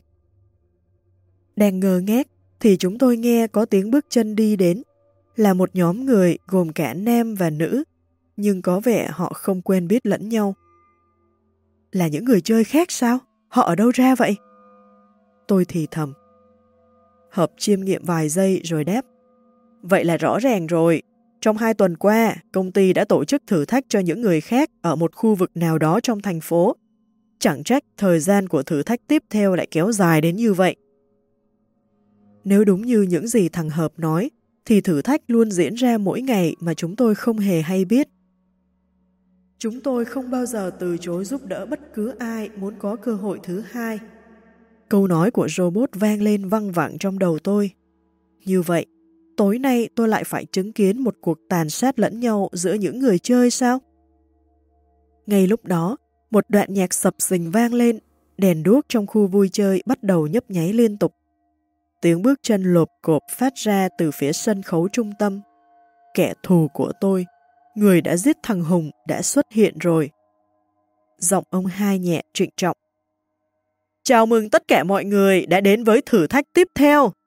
Đang ngơ ngác thì chúng tôi nghe có tiếng bước chân đi đến. Là một nhóm người gồm cả nam và nữ, nhưng có vẻ họ không quen biết lẫn nhau. Là những người chơi khác sao? Họ ở đâu ra vậy? Tôi thì thầm. Hợp chiêm nghiệm vài giây rồi đáp. Vậy là rõ ràng rồi. Trong hai tuần qua, công ty đã tổ chức thử thách cho những người khác ở một khu vực nào đó trong thành phố. Chẳng trách thời gian của thử thách tiếp theo lại kéo dài đến như vậy. Nếu đúng như những gì thằng Hợp nói, thì thử thách luôn diễn ra mỗi ngày mà chúng tôi không hề hay biết. Chúng tôi không bao giờ từ chối giúp đỡ bất cứ ai muốn có cơ hội thứ hai. Câu nói của robot vang lên văng vẳng trong đầu tôi. Như vậy, tối nay tôi lại phải chứng kiến một cuộc tàn sát lẫn nhau giữa những người chơi sao? Ngay lúc đó, một đoạn nhạc sập sình vang lên, đèn đuốc trong khu vui chơi bắt đầu nhấp nháy liên tục. Tiếng bước chân lộp cộp phát ra từ phía sân khấu trung tâm. Kẻ thù của tôi, người đã giết thằng Hùng đã xuất hiện rồi. Giọng ông hai nhẹ trịnh trọng. Chào mừng tất cả mọi người đã đến với thử thách tiếp theo.